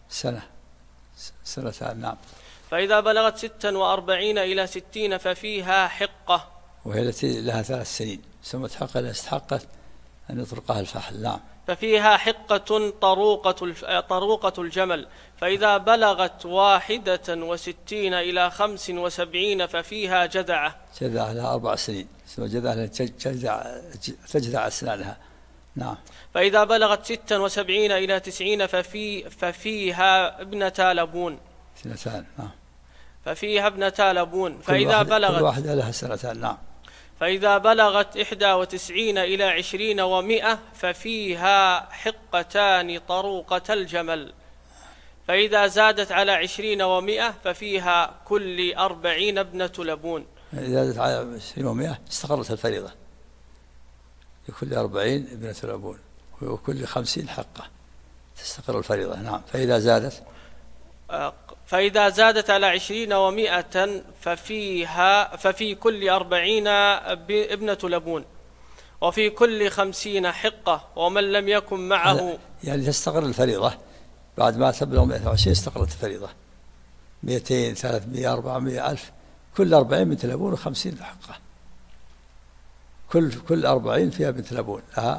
سنتان. نعم. فإذا بلغت 46 إلى 60 ففيها حقة، وهي التي لها 3 سنين، سمت حقة لأن استحقت أن يطرقها الفحل. نعم. ففيها حقة طروقة الجمل. فإذا بلغت 61 إلى 75 ففيها جذعة. جذعة لها 4 سنين، اسمها جذعة لأن تجذع أسنانها. نعم. فإذا بلغت 76 إلى 90 ففيها ابنتا لبون. 2. نعم. ففيها ابنتا لبون. فإذا بلغت كل واحدة لها 2. نعم. فإذا بلغت 91 إلى 20 و100 ففيها حقتان طروقة الجمل. فإذا زادت على 20 و100 ففيها كل 40 ابنة لبون. إذا زادت على 20 و100 استقرت الفريضة، لكل 40 ابنة لبون، وكل 50 حقة تستقر الفريضة. نعم. فإذا زادت على 20 و100 ففي كل 40 ابنة لبون، وفي كل 50 حقة، ومن لم يكن معه يعني تستقر الفريضة بعد ما تبلغ 120 استقرت الفريضة. 200 300 400 1000 كل 40 بنت لبون و50 حقة. كل 40 فيها بنت لبون لها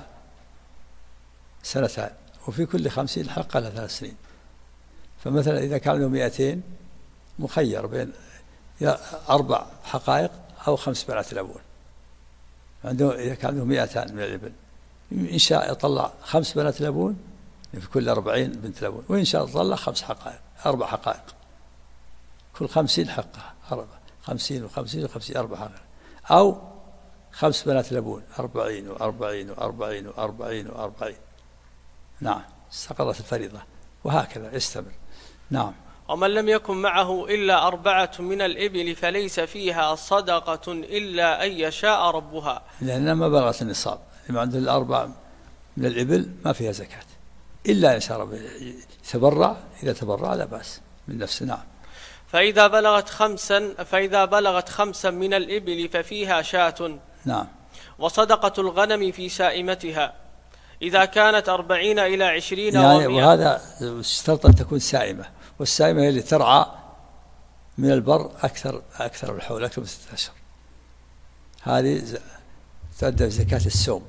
2 وفي كل 50 حقة لها 3 سنين. فمثلا إذا كان له 200 مخير بين 4 حقائق أو 5 بنات لبون. عنده إذا كان له 200 من الإبل، إن شاء يطلع 5 بنات لبون في كل 40 بنت لبون، وإن شاء يطلع 5 حقائق 4 حقائق كل 50 حقة 50 و50 و50 4 حقائق، أو 5 بنات لبون 40 و40 و40 و40 و40. نعم. استقرت الفريضة، وهكذا يستمر. نعم. ومن لم يكن معه إلا 4 من الإبل فليس فيها صدقة إلا أن يشاء ربها، لأنها ما بلغت النصاب. اللي عنده ال4 من الإبل ما فيها زكاة إلا أن يشاء ربها، يتبرع، إذا تبرع لا بأس من نفسه. نعم. فإذا بلغت 5 من الإبل ففيها شاة. نعم. وصدقة الغنم في سائمتها إذا كانت 40 إلى 20 يعني و100. وهذا اشترط أن تكون سائمة، والسائمة هي اللي ترعى من البر أكثر الحول، أكثر من 6 أشهر. هذه تؤدى زكاة السوم.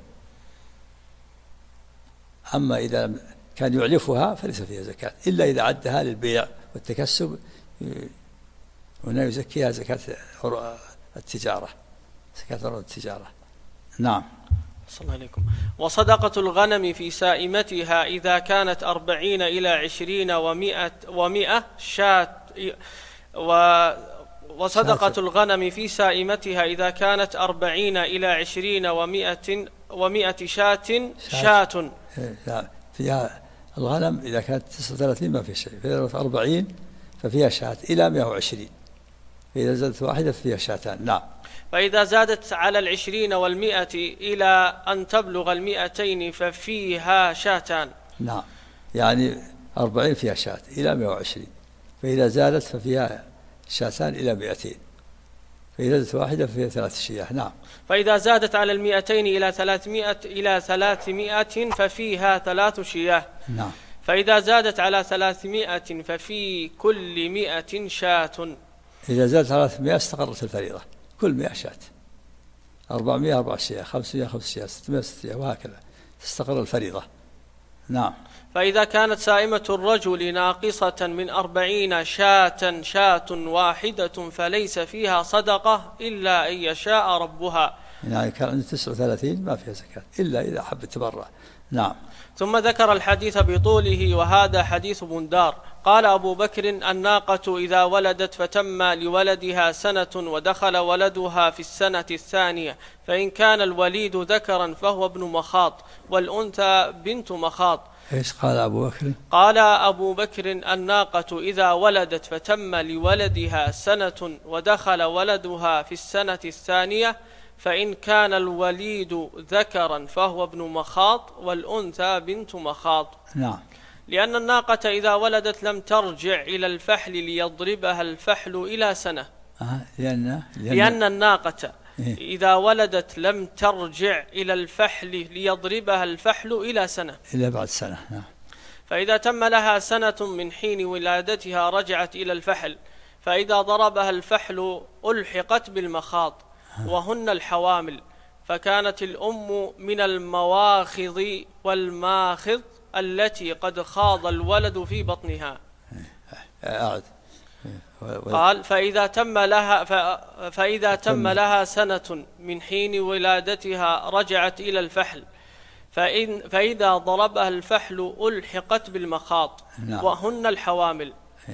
أما إذا كان يعلفها فليس فيها زكاة إلا إذا عدها للبيع والتكسب، هنا يزكيها زكاة التجارة، زكاة عروض التجارة. نعم. صلى الله عليكم. وصدقة الغنم في سائمتها إذا كانت 40 إلى 20 و100 شاة. وصدقة الغنم في سائمتها إذا كانت 40 إلى 20 و100 شاة. فيها الغنم إذا كانت 39 ما في شيء، فإذا 40 ففيها شاة إلى 120، فإذا زادت 1 فيها 2. نعم. فإذا زادت على 20 و100 إلى أن تبلغ 200 ففيها 2. نعم. يعني 40 فيها شاة إلى 120، فإذا زادت ففيها 2 إلى 200، فإذا زادت 1 ففيها 3 شياه. نعم. فإذا زادت على 200 إلى 300 ففيها 3 شياه. نعم. فإذا زادت على 300 ففي كل 100 شاة. إذا زادت على 300 استقرت الفريضة، كل 100 شاة. 400 4 شياه، 500 5 شياه، 600 6 شياه، وهكذا تستقر الفريضة. نعم. فإذا كانت سائمة الرجل ناقصة من 40 شاة واحدة فليس فيها صدقة إلا أن يشاء ربها. يعني كان عنده 39 ما فيها زكاة إلا إذا حب التبرع. نعم. ثم ذكر الحديث بطوله، وهذا حديث بندار. قال أبو بكر: الناقة إذا ولدت فتم لولدها 1 سنة ودخل ولدها في 1 الثانية، فإن كان الوليد ذكرا فهو ابن مخاض والأنثى بنت مخاض، إيش قال أبو بكر؟ قال أبو بكر: الناقة إذا ولدت فتم لولدها سنة ودخل ولدها في السنة الثانية، فإن كان الوليد ذكرا فهو ابن مخاض والأنثى بنت مخاض. نعم. لأن الناقة إذا ولدت لم ترجع إلى الفحل ليضربها الفحل إلى سنة. لأن الناقة إذا ولدت لم ترجع إلى الفحل ليضربها الفحل إلى سنة، إلى بعد سنة. نعم. فإذا تم لها سنة من حين ولادتها رجعت إلى الفحل، فإذا ضربها الفحل ألحقت بالمخاض وهن الحوامل، فكانت الأم من المواخض والماخض التي قد خاض الولد في بطنها. قال: فإذا تم لها سنة من حين ولادتها رجعت إلى الفحل، فإذا ضربها الفحل ألحقت بالمخاض وهن الحوامل،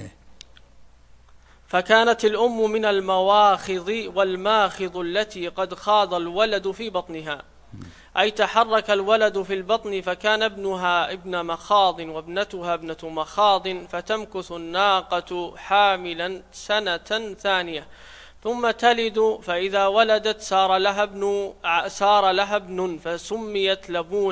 فكانت الأم من المواخض والماخض التي قد خاض الولد في بطنها، أي تحرك الولد في البطن، فكان ابنها ابن مخاض وابنتها ابنة مخاض، فتمكث الناقة حاملا سنة ثانية ثم تلد، فإذا ولدت صار لها ابن فسميت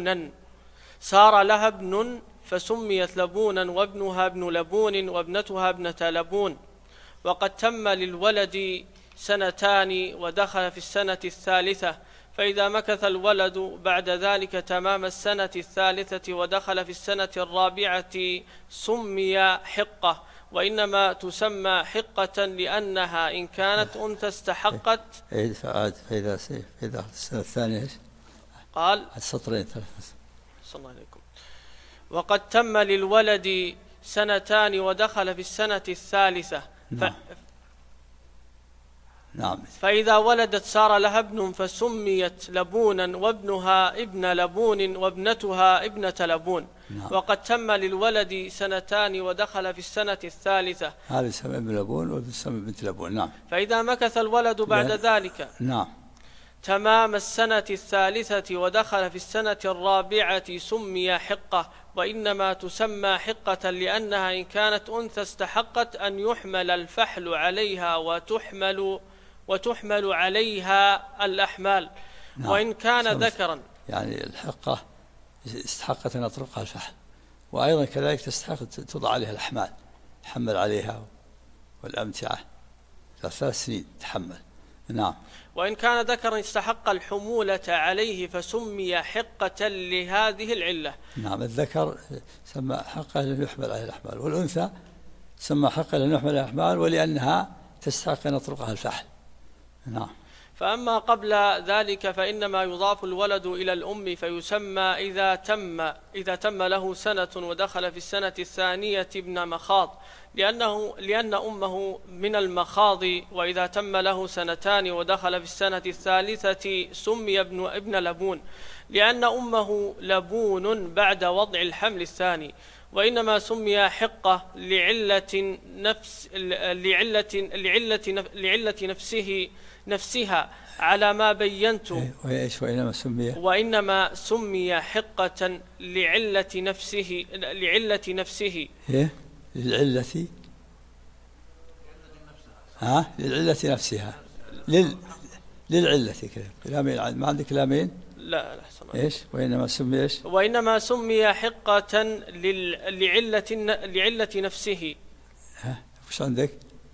لبونا وابنها ابن لبون وابنتها ابنة لبون. وقد تم للولد سنتان ودخل في السنة الثالثة، فإذا مكث الولد بعد ذلك تمام السنة الثالثة ودخل في السنة الرابعة سمي حقة، وإنما تسمى حقة لأنها إن كانت أنثى استحقت. فإذا السنة الثانية قال السطرين صلى الله عليكم: وقد تم للولد سنتان ودخل في السنة الثالثة. نعم. فإذا ولدت صار لها ابن فسميت لبونا وابنها ابن لبون وابنتها ابنة لبون. نعم. وقد تم للولد سنتان ودخل في السنة الثالثة، هذا يسمى ابن لبون ويسمى بنت لبون. نعم. فإذا مكث الولد بعد ذلك تمام السنة الثالثة ودخل في السنة الرابعة سمي حقة، وإنما تسمى حقة لأنها إن كانت أنثى استحقت أن يحمل الفحل عليها وتحمل عليها الأحمال. نعم. وإن كان ذكرا، يعني الحقة استحقت أن يطرقها الفحل، وأيضا كذلك تستحق توضع عليها الأحمال، تحمل عليها والأمتعة 3 سنين تحمل. نعم. وإن كان ذكرا استحق الحمولة عليه فسمي حقة لهذه العلة. نعم. الذكر سمى حقة لأن يحمل عليه الأحمال، والأنثى سمى حقة لأن يحمل عليه الأحمال ولأنها تستحق أن يطرقها الفحل. نعم. فأما قبل ذلك فإنما يضاف الولد إلى الأم، فيسمى إذا تم له سنة ودخل في السنة الثانية ابن مخاض، لأن أمه من المخاض. وإذا تم له سنتان ودخل في السنة الثالثة سمي ابن لبون، لأن أمه لبون بعد وضع الحمل الثاني. وإنما سمي حقة لعلة نفسها على ما بينت. وإنما سمي حقة لعلة نفسه للعلة نفسها للعلة كلامين، ما عندك كلامين؟ لا ايش؟ وإنما سمي ايش؟ وإنما سمي حقة لعلة نفسه. وش عندك؟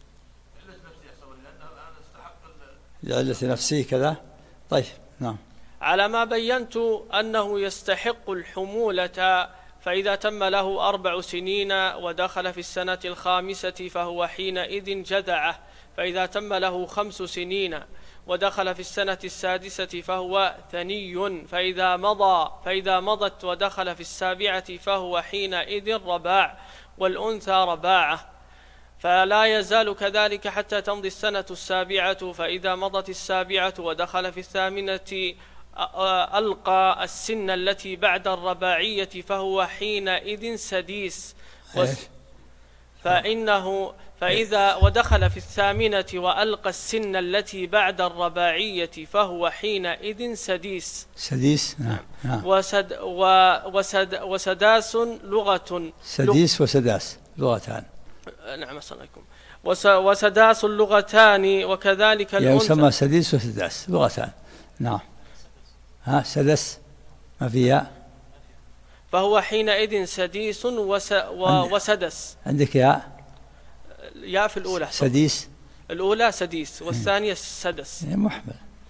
لعلة نفسه كذا. طيب. نعم. على ما بينت أنه يستحق الحمولة، فإذا تم له 4 سنين ودخل في السنة الخامسة فهو حينئذ جذعة، فإذا تم له 5 سنين ودخل في السنة السادسة فهو ثني، فإذا مضت ودخل في السابعة فهو حينئذ رباع، والأنثى رباعة، فلا يزال كذلك حتى تمضي السنة السابعة. فإذا مضت السابعة ودخل في الثامنة ألقى السن التي بعد الرباعية فهو حينئذ سديس، فإذا ودخل في الثامنة وألقى السن التي بعد الرباعية فهو حينئذ سديس. سديس نعم. وسداس لغة. سديس وسداس لغتان. نعم صليكم. وسداس اللغتان وكذلك الأنثى. يسمى سديس وسداس لغتان. نعم. سدس ما فيها. فهو حينئذ سديس وسدس. عندك يا في الأولى سديس. الأولى سديس والثانية سدس. محمل.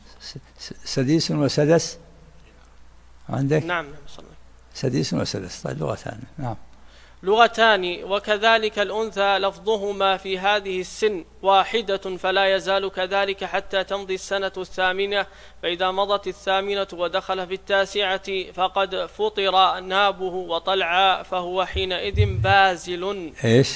سديس وسدس عندك. نعم. سديس وسدس. طيب لغتان. نعم. لغتان وكذلك الأنثى لفظهما في هذه السن واحدة فلا يزال كذلك حتى تمضي السنة الثامنة، فإذا مضت الثامنة ودخل في التاسعة فقد فطر نابه وطلع فهو حينئذ بازل.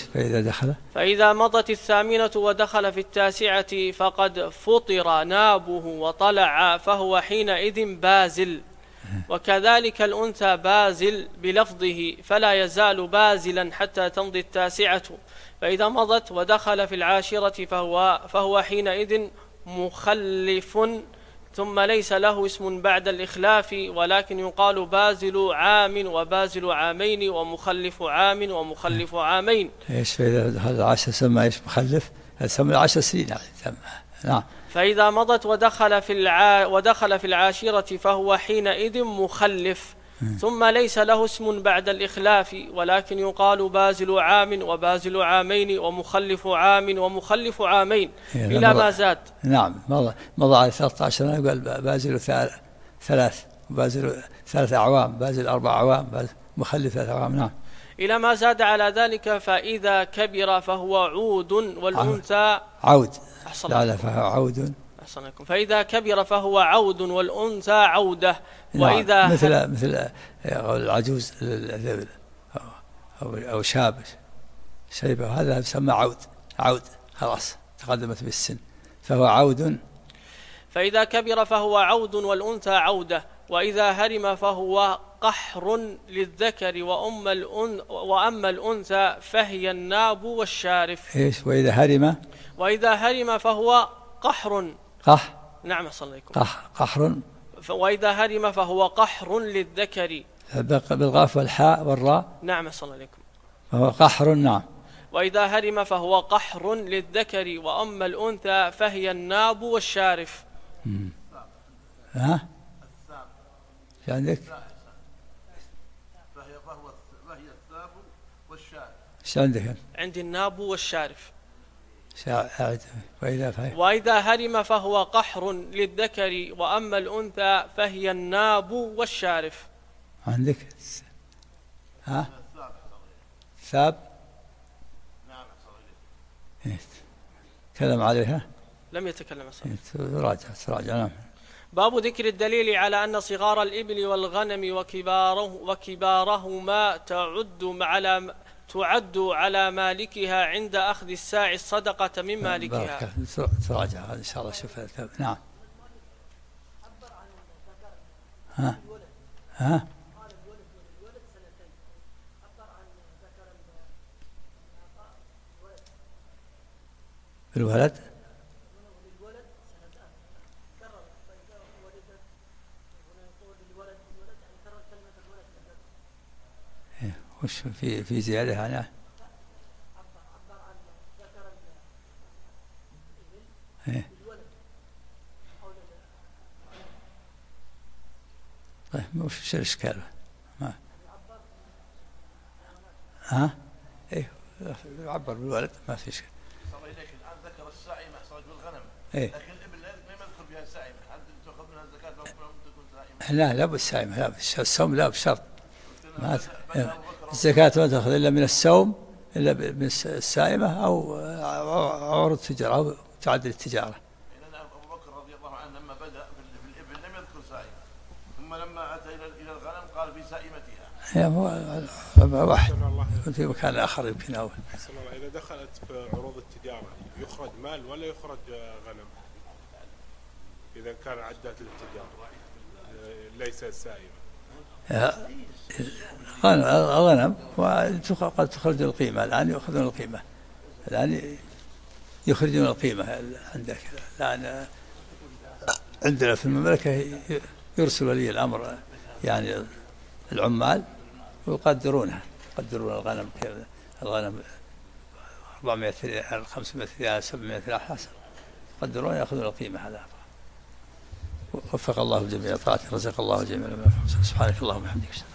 فإذا مضت الثامنة ودخل في التاسعة فقد فطر نابه وطلع فهو حينئذ بازل. وكذلك الأنثى بازل بلفظه فلا يزال بازلا حتى تمضي التاسعة، فإذا مضت ودخل في العاشرة فهو حينئذ مخلف، ثم ليس له اسم بعد الإخلاف ولكن يقال بازل عام وبازل عامين ومخلف عام ومخلف عامين. فإذا دخل العاشرة سمى مخلف، سمى 10 سنين. نعم. فإذا مضت ودخل في العاشرة فهو حينئذ مخلف، ثم ليس له اسم بعد الإخلاف ولكن يقال بازل عام وبازل عامين ومخلف عام ومخلف عامين إلى ما زاد. نعم. مضى على 13 يقال بازل 3 وبازل 3 أعوام، بازل 4 أعوام، مخلف 3 أعوام. نعم. إلى ما زاد على ذلك فإذا كبر فهو عود والأنثى عود. لا فهو عود. أحسنكم. فإذا كبر فهو عود والأنثى عودة. وإذا مثل العجوز أو شيبة هذا يسمى عود خلاص تقدمت بالسن فهو عود. فإذا كبر فهو عود والأنثى عودة. وإذا هرم فهو قحر للذكر وأما الأنثى فهي الناب والشارف. وإذا هرم فهو قحر. نعم صليكم. قحر. وإذا هرم فهو قحر للذكر بالغاف والحاء والراء. نعم صليكم. فهو قحر. نعم. وإذا هرم فهو قحر للذكر وأما الأنثى فهي الناب والشارف. في عندك؟ فهي الثاب والشارف. ايش عندك؟ عندي الناب والشارف. وإذا هرم فهو قحر للذكر وأما الأنثى فهي الناب والشارف. عندك؟ ثاب. نعم. تكلم عليها؟ لم يتكلم تراجع. نعم. باب ذكر الدليل على أن صغار الإبل والغنم وكبارهما تعد على مالكها عند أخذ الساعي الصدقة من مالكها. تراجع هذا إن شاء الله. شوف. نعم. الولد وش في زيادة هنا؟ طيب وش الإشكال؟ يعبر بالولد ما في إشكال. صار إليك الآن ذكر السائمة صارت بالغنم. لكن الإبل ما يذكر فيها سائمة. هل تأخذ منها الزكاة لو تكون سائمة؟ لا بالسائمة، لا الصوم لا بشرط. الزكاة ما تأخذ إلا من السوم إلا من السائمة أو عروض التجارة أو تعدل التجارة. إذن أبو بكر رضي الله عنه لما بدأ في الإبل لم يذكر سائمة، ثم لما أتى إلى الغنم قال في سائمتها. هو واحد في مكان آخر يمكن أول. إذا دخلت في عروض التجارة يخرج مال ولا يخرج غنم؟ إذا كان عدات للتجارة ليس سائمة. غنم وقد تخرج القيمة الآن يأخذون القيمة الآن يخرجون القيمة عندك. الآن عندنا في المملكة يرسل ولي الأمر يعني العمال ويقدرونها، يقدرون الغنم 400 ريال 500 ريال 700 ريال حسب، يقدرون يأخذون القيمة. هذا وفق الله الجميع طاعته، رزق الله الجميع. سبحانك اللهم وبحمدك.